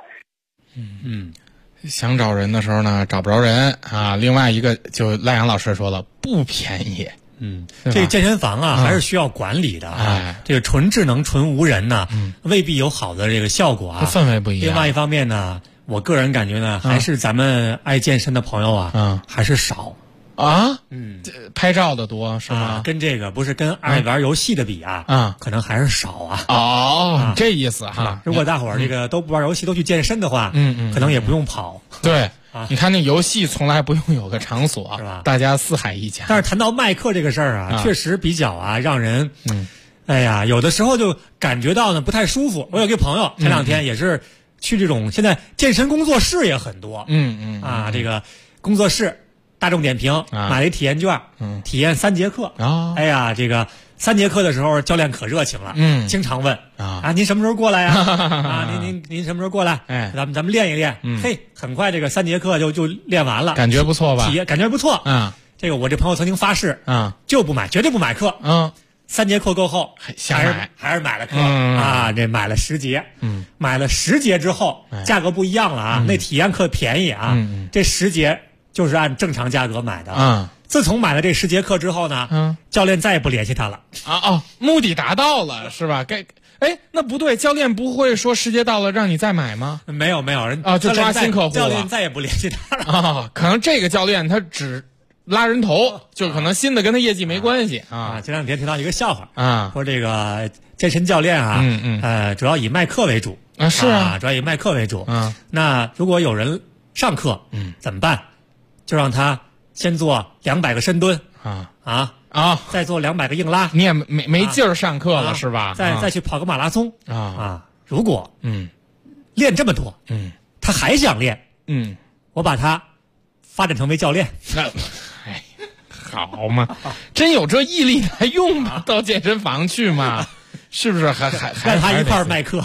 想找人的时候呢找不着人另外一个就赖阳老师说了，不便宜。 这个健身房还是需要管理的这个纯智能纯无人呢未必有好的这个效果氛围不一样。 另外一方面呢，我个人感觉呢还是咱们爱健身的朋友还是少啊，拍照的多是吗？ 跟这个不是跟爱玩游戏的比啊，可能还是少啊。 哦，这意思哈。 如果大伙儿这个都不玩游戏，都去健身的话，可能也不用跑。 对。你看那游戏从来不用有个场所，是吧？大家四海一家。 但是谈到麦克这个事儿啊，确实比较让人，哎呀，有的时候就感觉到呢不太舒服。我有个朋友前2天也是去这种现在健身工作室也很多，这个工作室大众点评买了一体验券，体验3节课。哎呀，这个3节课的时候，教练可热情了，经常问您什么时候过来呀？您什么时候过来？哎，咱们练一练。嘿，很快这个3节课就练完了， 感觉不错吧？ 体验感觉不错。这个我这朋友曾经发誓，就不买，绝对不买课。3节课过后，还是买了课这买了10节。买了10节之后，价格不一样了那体验课便宜这10节就是按正常价格买的。自从买了这10节课之后呢，教练再也不联系他了。 目的达到了是吧？那不对，教练不会说10节到了让你再买吗？ 没有人就抓新客户了。 教练再也不联系他了可能这个教练他只拉人头，就可能新的跟他业绩没关系前2天听到一个笑话说这个健身教练主要以卖课为主是主要以卖课为主那如果有人上课怎么办？就让他先做200个深蹲再做200个硬拉。 你也没劲儿上课了是吧？ 再去跑个马拉松如果练这么多他还想练我把他发展成为教练。 好嘛，真有这毅力来用吗？到健身房去吗？是不是还跟他一块儿卖课？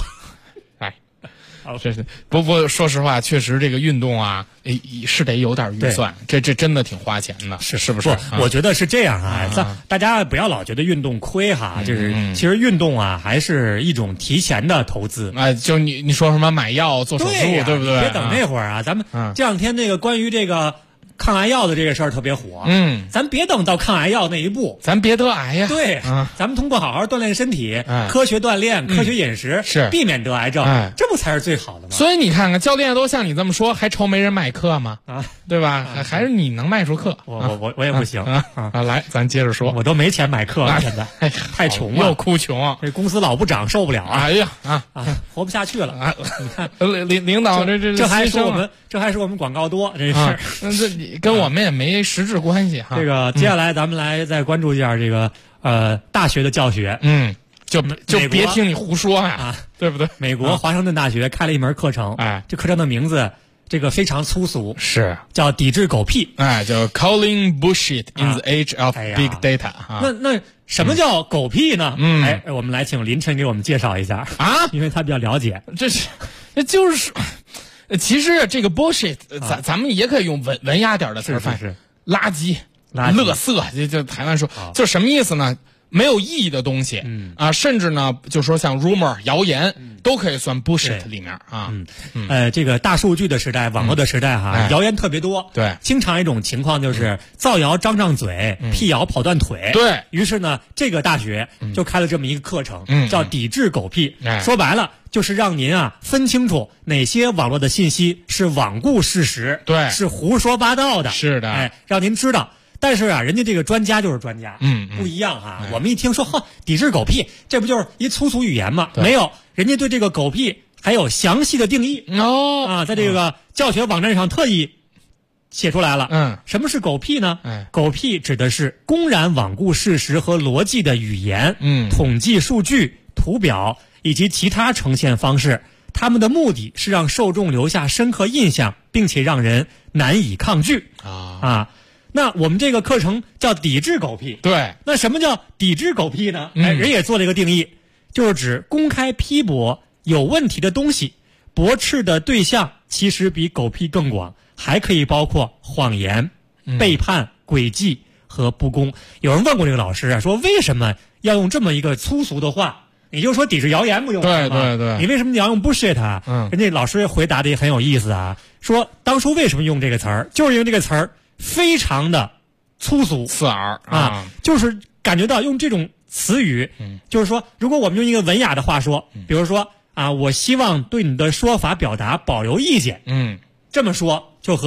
不，说实话，确实这个运动是得有点预算，这真的挺花钱的，是不是？ 我觉得是这样大家不要老觉得运动亏就是其实运动还是一种提前的投资。 就你说什么买药做手术，对不对？ 别等那会儿咱们这2天那个关于这个抗癌药的这个事儿特别火，咱别等到抗癌药那一步， 咱别得癌呀。 对，咱们通过好好锻炼身体，科学锻炼，科学饮食，避免得癌症，这不才是最好的吗？ 所以你看看，教练都像你这么说，还愁没人买课吗？对吧？还是你能卖出课， 我也不行来，咱接着说， 我都没钱买课了，现在太穷了， 又哭穷， 这公司老不涨，受不了哎呀活不下去了你看领导这还是我们广告多，这是。 跟我们也没实质关系这个接下来咱们来再关注一下这个大学的教学。 就别听你胡说对不对？ 美国华盛顿大学开了一门课程，这课程的名字这个非常粗俗， 是叫抵制狗屁， 叫 Calling Bullshit in the Age of Big Data。 那什么叫狗屁呢？我们来请林晨给我们介绍一下因为他比较了解。 就是其实这个 bullshit，咱们也可以用文雅点的词儿翻，垃圾、垃圾，就台湾说，就什么意思呢？没有意义的东西甚至呢，就说像 rumor 谣言都可以算 bullshit 里面这个大数据的时代，网络的时代谣言特别多。 对， 经常一种情况就是造谣张嘴，辟谣跑断腿。 对于是呢，这个大学就开了这么一个课程，叫抵制狗屁。说白了就是让您分清楚哪些网络的信息是罔顾事实， 对， 是胡说八道的。 是的， 让您知道。但是人家这个专家就是专家，不一样我们一听说抵制狗屁，这不就是一粗俗语言吗？没有，人家对这个狗屁还有详细的定义在这个教学网站上特意写出来了。什么是狗屁呢？狗屁指的是公然罔顾事实和逻辑的语言、统计数据、图表以及其他呈现方式。他们的目的是让受众留下深刻印象，并且让人难以抗拒那我们这个课程叫抵制狗屁。 对， 那什么叫抵制狗屁呢？人也做了一个定义，就是指公开批驳有问题的东西，驳斥的对象其实比狗屁更广，还可以包括谎言、背叛、诡计和不公。有人问过这个老师说为什么要用这么一个粗俗的话？你就说抵制谣言不用吗？ 对， 你为什么要用 bullshit 人家老师回答的也很有意思说当初为什么用这个词儿，就是因为这个词儿非常的粗俗刺耳就是感觉到用这种词语就是说如果我们用一个文雅的话说比如说我希望对你的说法表达保留意见这么说就和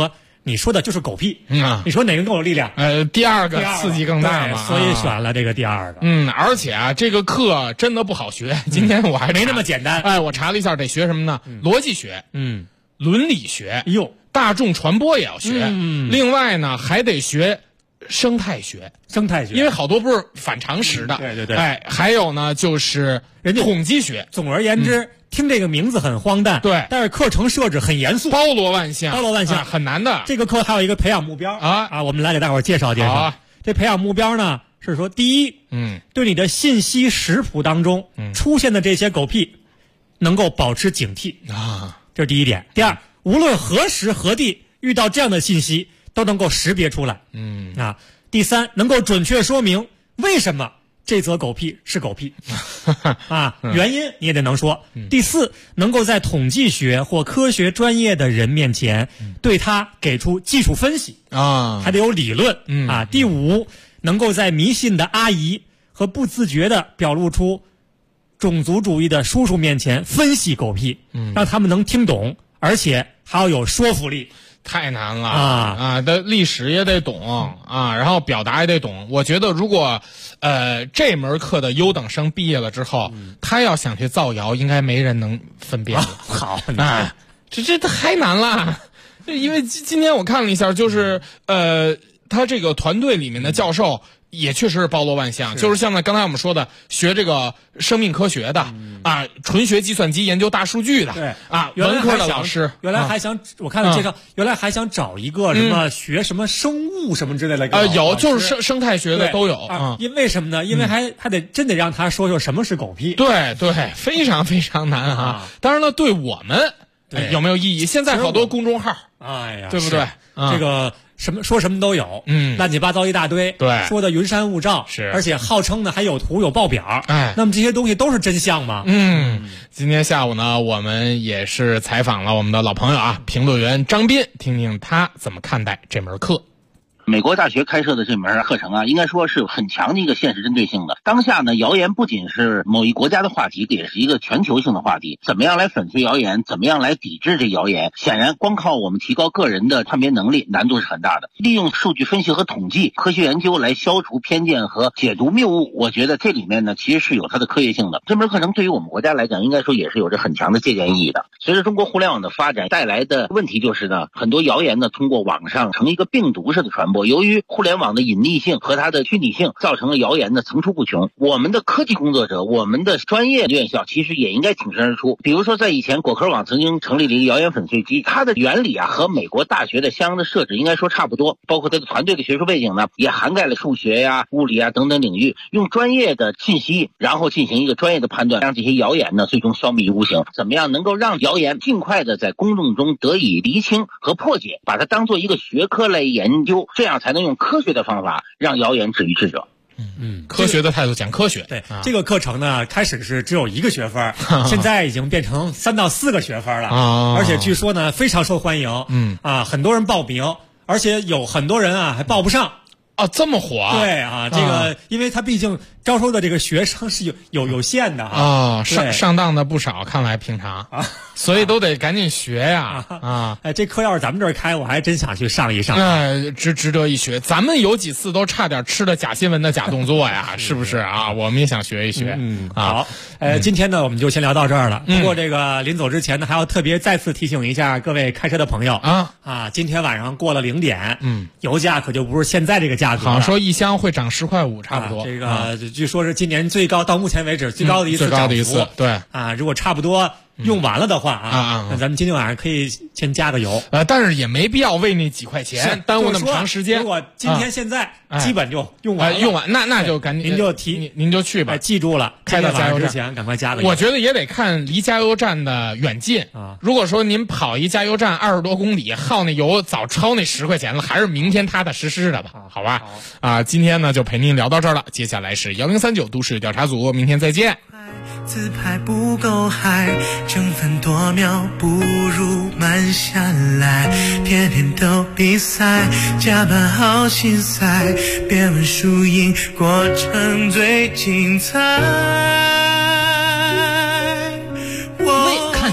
你说的就是狗屁。你说哪个更有力量？ 第二个刺激更大嘛， 所以选了这个第二个。 而且啊，这个课真的不好学。今天我还没那么简单。 我查了一下，得学什么呢？逻辑学，伦理学，大众传播也要学。另外呢，还得学生态学，因为好多不是反常识的。 对。 还有呢，就是人家统计学。 总而言之。听这个名字很荒诞， 对， 但是课程设置很严肃， 包罗万象， 很难的。 这个课还有一个培养目标我们来给大伙儿介绍介绍。这培养目标呢是说，第一，对你的信息食谱当中出现的这些狗屁，能够保持警惕这是第一点。第二，无论何时何地遇到这样的信息，都能够识别出来。第三，能够准确说明为什么这则狗屁是狗屁原因你也得能说。第四，能够在统计学或科学专业的人面前对它给出技术分析还得有理论第五，能够在迷信的阿姨和不自觉的表露出种族主义的叔叔面前分析狗屁，让他们能听懂，而且还要有说服力。 太难了的历史也得懂然后表达也得懂。我觉得如果这门课的优等生毕业了之后，他要想去造谣，应该没人能分辨好这太难了。因为今天我看了一下，就是他这个团队里面的教授也确实是包罗万象，就是像刚才我们说的，学这个生命科学的纯学计算机研究大数据的文科的老师， 原来还想我看了介绍，原来还想找一个什么学什么生物什么之类的有，就是生态学的都有因为什么呢？因为还得真得让他说说什么是狗屁。 对，非常非常难当然了，对我们有没有意义？现在好多公众号，对不对？ 这个说什么都有，乱七八糟一大堆， 对， 说的云山雾罩， 是， 而且号称呢还有图有报表，那么这些东西都是真相吗？ 今天下午呢，我们也是采访了我们的老朋友评论员张斌，听听他怎么看待这门课。 美国大学开设的这门课程应该说是很强的一个现实针对性的。当下呢，谣言不仅是某一国家的话题，也是一个全球性的话题。怎么样来粉碎谣言，怎么样来抵制这谣言，显然光靠我们提高个人的判别能力，难度是很大的。利用数据分析和统计、科学研究来消除偏见和解读谬误，我觉得这里面呢其实是有它的科学性的。这门课程对于我们国家来讲，应该说也是有着很强的借鉴意义的。随着中国互联网的发展带来的问题就是呢，很多谣言呢通过网上成一个病毒式的传播。由于互联网的隐匿性和它的虚拟性，造成了谣言的层出不穷。我们的科技工作者，我们的专业院校其实也应该挺身而出。比如说在以前果壳网曾经成立了一个谣言粉碎机，它的原理和美国大学的相应的设置应该说差不多，包括它的团队的学术背景呢也涵盖了数学物理等等领域，用专业的信息然后进行一个专业的判断，让这些谣言呢最终消弭于无形。怎么样能够让谣言尽快的在公众中得以厘清和破解，把它当做一个学科来研究，这样才能用科学的方法让谣言止于智者。 科学的态度讲科学。 对，这个课程呢，开始是只有1个学分，现在已经变成3到4个学分了，而且据说呢非常受欢迎，很多人报名，而且有很多人还报不上。 这么火对这个因为他毕竟招收的这个学生是有限的上当的不少，看来平常所以都得赶紧学呀这课要是咱们这儿开，我还真想去上一上值得一学。咱们有几次都差点吃了假新闻的假动作呀是不是我们也想学一学好今天呢我们就先聊到这儿了。不过这个临走之前呢，还要特别再次提醒一下各位开车的朋友今天晚上过了0点油价可就不是现在这个价格了， 好像说一箱会涨10.5块差不多这个据说是今年最高，到目前为止最高的一次涨幅对如果差不多用完了的话那咱们今天晚上可以先加个油但是也没必要为那几块钱耽误那么长时间。 如果今天现在基本就用完了那就赶紧您就去吧记住了， 开到加油站之前赶快加个油。 我觉得也得看离加油站的远近如果说您跑一加油站20多公里，耗那油早超那10块钱了，还是明天踏踏实实的吧，好吧今天呢就陪您聊到这儿了，接下来是1039都市调查组，明天再见。 自拍不够嗨，争分夺秒不如慢下来，天天都比赛，加班好心塞，别问输赢，过程最精彩。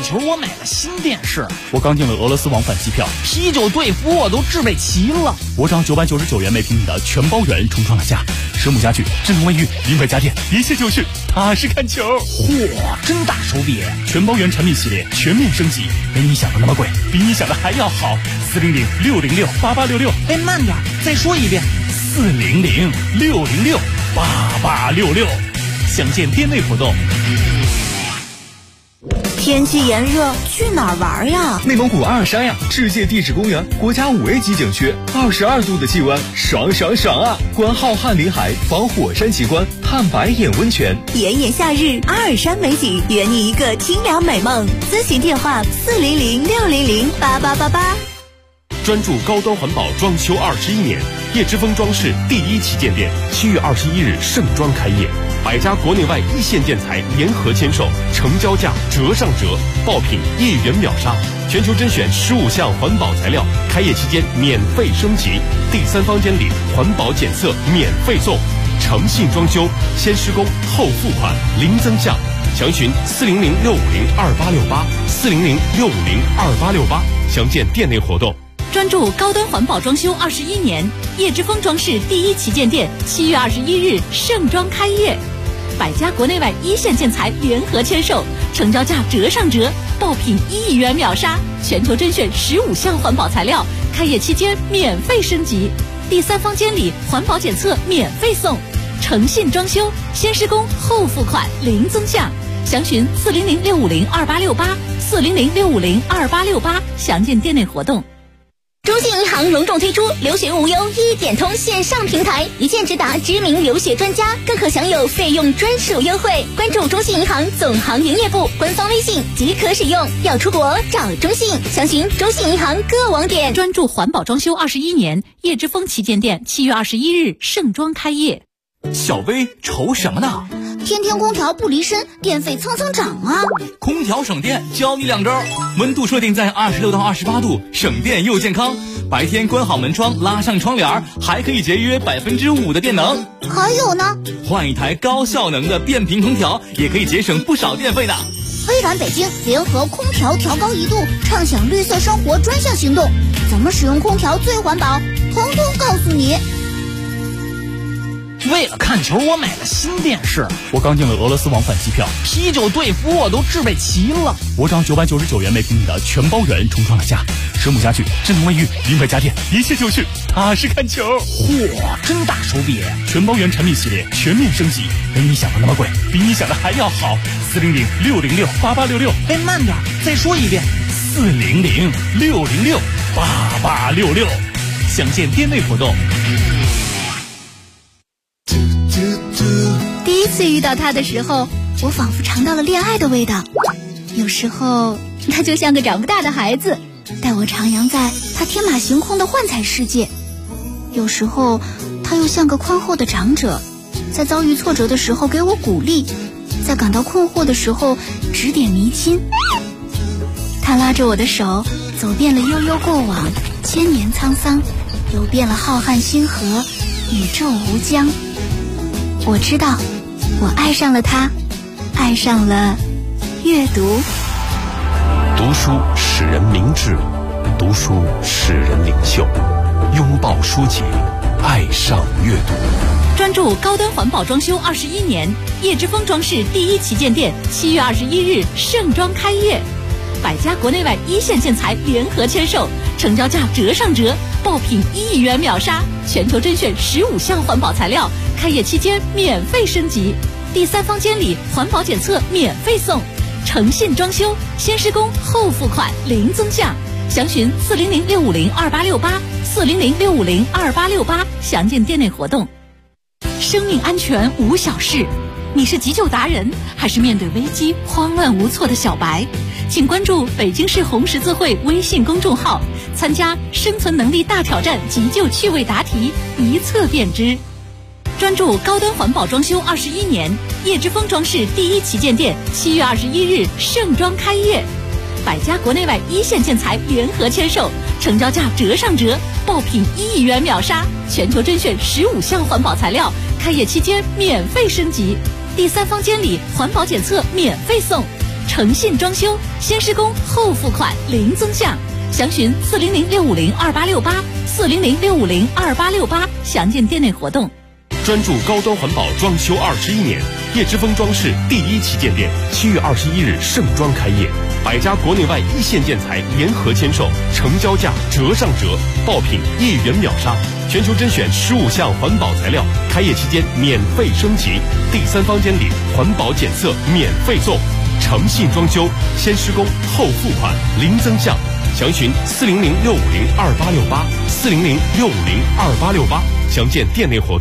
球，我买了新电视。 我刚订了俄罗斯往返机票， 啤酒队服我都置备齐了。 我涨999元每平米的全包圆重创了下，蛇母家具、智能卫浴、零摆家电，一切就是踏实看球。 嚯，真大手笔！ 全包圆产品系列全面升级，没你想的那么贵，比你想的还要好。400-606-8866。 哎，慢点，再说一遍。 400-606-8866。 详见店内活动。 天气炎热，去哪儿玩呀？ 内蒙古阿尔山呀，世界地质公园，国家5A 级景区，22度的气温，爽爽爽啊！观浩瀚林海，访火山奇观，探白眼温泉。 炎炎夏日，阿尔山美景，圆你一个清凉美梦。咨询电话400-600-8888。 专注高端环保装修21年，叶之峰装饰第1旗舰店7月21日盛装开业，100家国内外一线建材联合签售，成交价折上折，爆品1元秒杀，全球甄选15项环保材料，开业期间免费升级，第3方监理，环保检测免费送，诚信装修，先施工后付款，零增项，详询400-650-2868，400-650-2868，详见店内活动。 专注高端环保装修21年，叶之峰装饰第1旗舰店7月21日盛装开业，100家国内外一线建材联合签售，成交价折上折，爆品1元秒杀，全球甄选15项环保材料，开业期间免费升级，第3方监理，环保检测免费送，诚信装修，先施工后付款，零增项，详询400-650-2868，400-650-2868，详见店内活动。 中信银行隆重推出留学无忧一点通线上平台，一键直达知名留学专家，更可享有费用专属优惠。关注中信银行总行营业部官方微信即可使用。要出国找中信，详询中信银行各网点。 专注环保装修21年，叶之峰旗舰店7月21日盛装开业。 小薇愁什么呢？ 天天空调不离身，电费蹭蹭涨啊！ 空调省电，教你2招：温度设定在26到28度，省电又健康。白天关好门窗，拉上窗帘，还可以节约5%的电能。 还有呢， 换一台高效能的变频空调，也可以节省不少电费呢。 微软北京联合空调调高1度，畅享绿色生活专项行动，怎么使用空调最环保，统统告诉你。 为了看球，我买了新电视。 我刚订了俄罗斯往返机票， 啤酒队服我都置备齐了。 我涨999元每平米的全包圆重创了下，蛇母家具、智能卫浴、零摆家电，一切就是踏实看球。 嚯，真大手笔！ 全包圆产品系列全面升级，没你想的那么贵，比你想的还要好。400-600-8866。 哎，慢点，再说一遍。 400-600-8866。 详见店内活动。 第一次遇到他的时候，我仿佛尝到了恋爱的味道。有时候他就像个长不大的孩子，带我徜徉在他天马行空的幻彩世界。有时候他又像个宽厚的长者，在遭遇挫折的时候给我鼓励，在感到困惑的时候指点迷津。他拉着我的手，走遍了悠悠过往，千年沧桑，游遍了浩瀚星河，宇宙无疆。我知道，我爱上了他，爱上了阅读。 读书使人明智，读书使人领袖，拥抱书籍，爱上阅读。 专注高端环保装修21年，叶之峰装饰第1旗舰店7月21日盛装开业，100家国内外一线建材联合签售，成交价折上折，爆品1元秒杀，全球甄选15项环保材料，开业期间免费升级，第3方监理，环保检测免费送，诚信装修，先施工后付款，零增项，详询400-650-2868，400-650-2868，详见店内活动。生命安全无小事，你是急救达人，还是面对危机慌乱无措的小白？请关注北京市红十字会微信公众号，参加生存能力大挑战急救趣味答题，一测便知。专注高端环保装修21年，叶之峰装饰第1旗舰店7月21日盛装开业，100家国内外一线建材联合签售，成交价折上折，爆品1元秒杀，全球甄选15项环保材料，开业期间免费升级，第3方监理，环保检测免费送， 诚信装修，先施工后付款零增项，详询400-650-2868，400-650-2868，详见店内活动。 专注高端环保装修21年，叶之峰装饰第1旗舰店7月21日盛装开业，100家国内外一线建材联合签售，成交价折上折，爆品1元秒杀，全球甄选15项环保材料，开业期间免费升级，第3房间里环保检测免费送，诚信装修，先施工后付款零增项，详询400-650-2868，400-650-2868，详见店内活动。